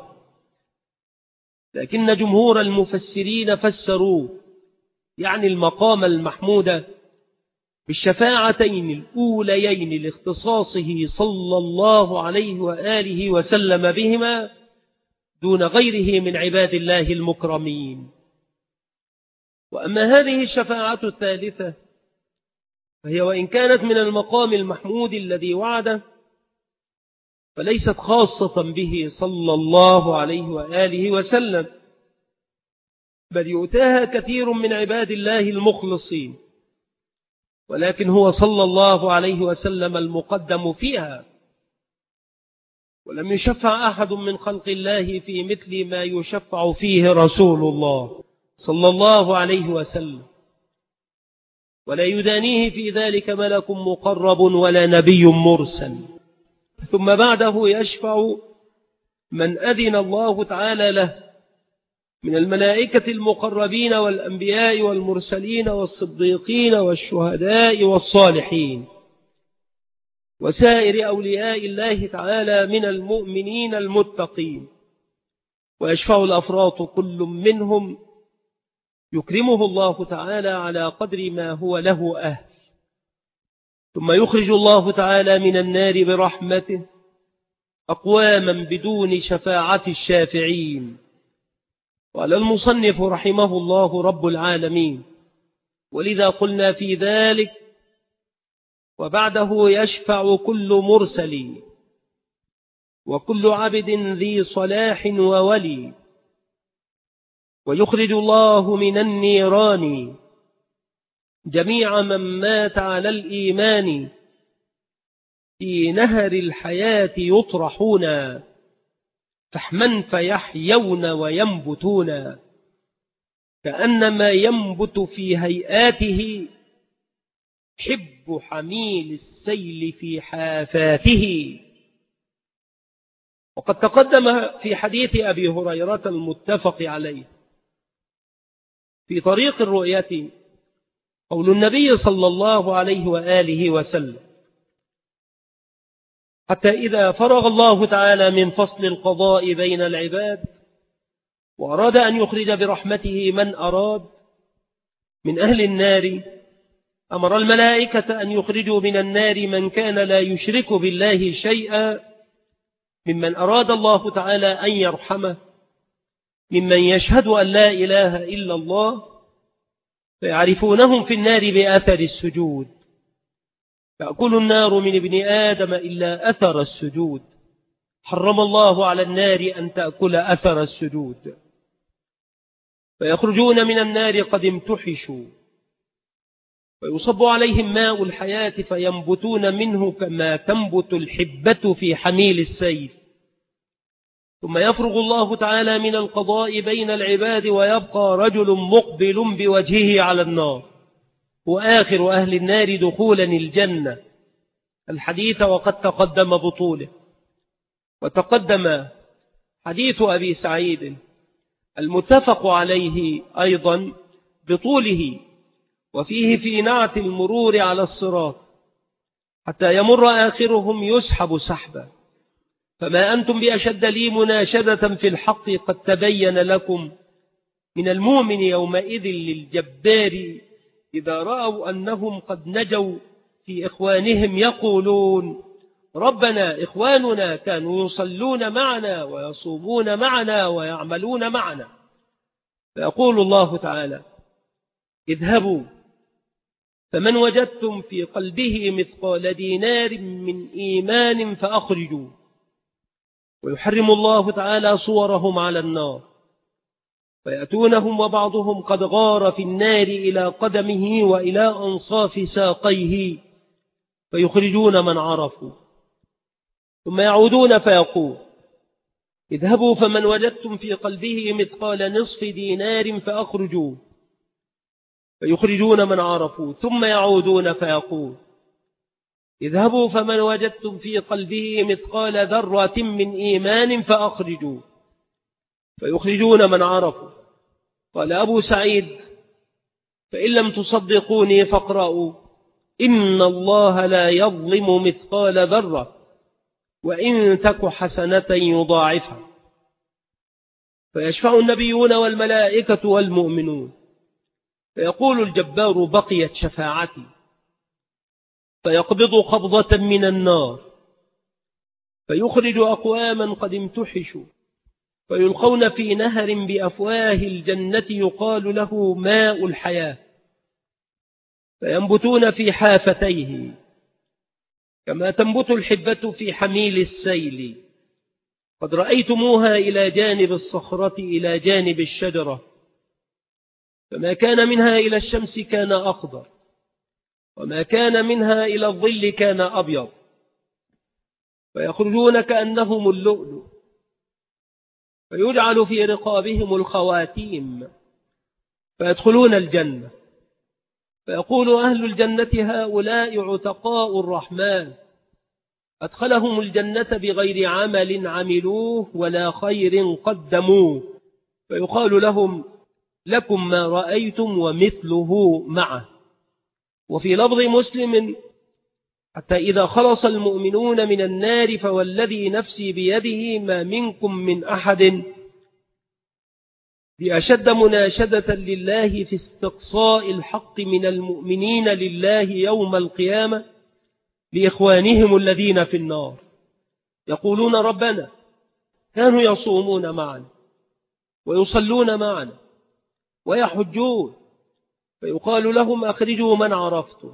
لكن جمهور المفسرين فسروا يعني المقام المحمود بالشفاعتين الأوليين لاختصاصه صلى الله عليه وآله وسلم بهما دون غيره من عباد الله المكرمين. وأما هذه الشفاعة الثالثة فهي وإن كانت من المقام المحمود الذي وعده فليست خاصة به صلى الله عليه وآله وسلم، بل يؤتاها كثير من عباد الله المخلصين، ولكن هو صلى الله عليه وسلم المقدم فيها، ولم يشفع أحد من خلق الله في مثل ما يشفع فيه رسول الله صلى الله عليه وسلم، ولا يدانيه في ذلك ملك مقرب ولا نبي مرسل. ثم بعده يشفع من أذن الله تعالى له من الملائكة المقربين والأنبياء والمرسلين والصديقين والشهداء والصالحين وسائر أولياء الله تعالى من المؤمنين المتقين، ويشفع الأفراد كل منهم يكرمه الله تعالى على قدر ما هو له أهل. ثم يخرج الله تعالى من النار برحمته أقواما بدون شفاعة الشافعين. قال المصنف رحمه الله رب العالمين ولذا قلنا في ذلك وبعده يشفع كل مرسل وكل عبد ذي صلاح وولي، ويخرج الله من النيران جميع من مات على الإيمان في نهر الحياة يطرحون فحما فيحيون وينبتون كأنما ينبت في هيئاته حب حميل السيل في حافاته. وقد تقدم في حديث أبي هريرة المتفق عليه في طريق الرؤية قول النبي صلى الله عليه وآله وسلم حتى إذا فرغ الله تعالى من فصل القضاء بين العباد وأراد أن يخرج برحمته من أراد من أهل النار أمر الملائكة أن يخرجوا من النار من كان لا يشرك بالله شيئا ممن أراد الله تعالى أن يرحمه ممن يشهد أن لا إله إلا الله، فيعرفونهم في النار بأثر السجود، تأكل النار من ابن آدم إلا أثر السجود، حرم الله على النار أن تأكل أثر السجود. فيخرجون من النار قد امتحشوا ويصب عليهم ماء الحياة فينبتون منه كما تنبت الحبة في حميل السيل، ثم يفرغ الله تعالى من القضاء بين العباد ويبقى رجل مقبل بوجهه على النار، وآخر أهل النار دخولا الجنة الحديث وقد تقدم بطوله. وتقدم حديث أبي سعيد المتفق عليه أيضا بطوله، وفيه في نعت المرور على الصراط حتى يمر آخرهم يسحب سحبا، فما أنتم بأشد لي مناشدة في الحق قد تبين لكم من المؤمن يومئذ للجبار إذا رأوا أنهم قد نجوا في إخوانهم يقولون ربنا إخواننا كانوا يصلون معنا ويصومون معنا ويعملون معنا، فيقول الله تعالى اذهبوا فمن وجدتم في قلبه مثقال دينار من إيمان فأخرجوا، ويحرم الله تعالى صورهم على النار، فيأتونهم وبعضهم قد غار في النار إلى قدمه وإلى أنصاف ساقيه فيخرجون من عرفوا، ثم يعودون فيقول اذهبوا فمن وجدتم في قلبه مثقال نصف دينار فأخرجوا، فيخرجون من عرفوا، ثم يعودون فيقول اذهبوا فمن وجدتم في قلبه مثقال ذرة من إيمان فأخرجوا، فيخرجون من عرفوا. قال أبو سعيد فإن لم تصدقوني فاقرأوا إن الله لا يظلم مثقال ذرة وإن تك حسنة يضاعفها، فيشفع النبيون والملائكة والمؤمنون، فيقول الجبار بقيت شفاعتي، فيقبض قبضة من النار فيخرج أقواما قد امتحشوا فيلقون في نهر بأفواه الجنة يقال له ماء الحياة، فينبتون في حافتيه كما تنبت الحبة في حميل السيل، قد رأيتموها إلى جانب الصخرة إلى جانب الشجرة، فما كان منها إلى الشمس كان أخضر، وما كان منها إلى الظل كان أبيض، فيخرجون كأنهم اللؤلؤ، فيجعل في رقابهم الخواتيم فيدخلون الجنة، فيقول أهل الجنة هؤلاء عتقاء الرحمن أدخلهم الجنة بغير عمل عملوه ولا خير قدموه، فيقال لهم لكم ما رأيتم ومثله معه. وفي لفظ مسلم حتى إذا خلص المؤمنون من النار فوالذي نفسي بيده ما منكم من أحد بأشد مناشدة لله في استقصاء الحق من المؤمنين لله يوم القيامة لإخوانهم الذين في النار، يقولون ربنا كانوا يصومون معنا ويصلون معنا ويحجون، فيقال لهم أخرجوا من عرفتم،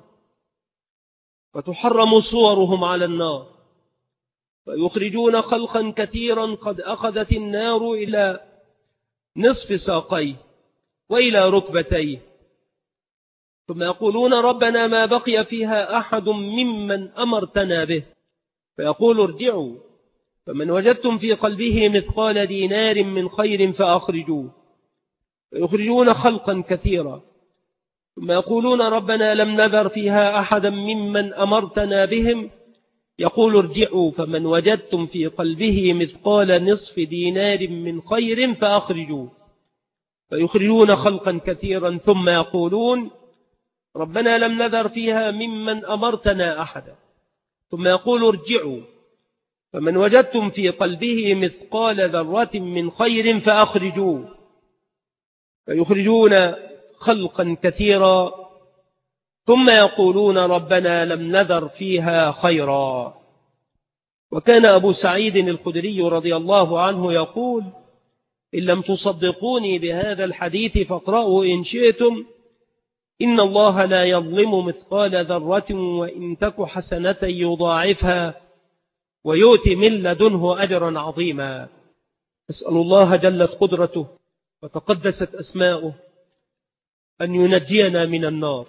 فتحرم صورهم على النار، فيخرجون خلقا كثيرا قد أخذت النار إلى نصف ساقيه وإلى ركبتيه، ثم يقولون ربنا ما بقي فيها أحد ممن أمرتنا به، فيقول ارجعوا فمن وجدتم في قلبه مثقال دينار من خير فأخرجوه، فيخرجون خلقا كثيرا، ثم يقولون ربنا لم نذر فيها أحدا ممن أمرتنا بهم، يقول ارجعوا فمن وجدتم في قلبه مثقال نصف دينار من خير فأخرجوه، فيخرجون خلقا كثيرا، ثم يقولون ربنا لم نذر فيها ممن أمرتنا أحدا، ثم يقول ارجعوا فمن وجدتم في قلبه مثقال ذرة من خير فأخرجوه، فيخرجون خلقا كثيرا، ثم يقولون ربنا لم نذر فيها خيرا. وكان أبو سعيد الخدري رضي الله عنه يقول إن لم تصدقوني بهذا الحديث فاقرأوا إن شئتم إن الله لا يظلم مثقال ذرة وإن تك حسنة يضاعفها ويؤتي من لدنه أجرا عظيما. أسأل الله جلت قدرته وتقدست أسماؤه أن ينجينا من النار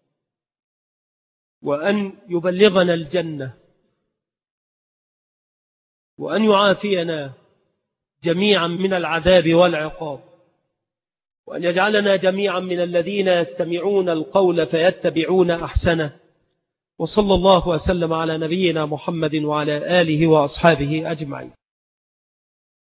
وأن يبلغنا الجنة وأن يعافينا جميعا من العذاب والعقاب، وأن يجعلنا جميعا من الذين يستمعون القول فيتبعون أحسنه. وصلى الله وسلم على نبينا محمد وعلى آله وأصحابه أجمعين.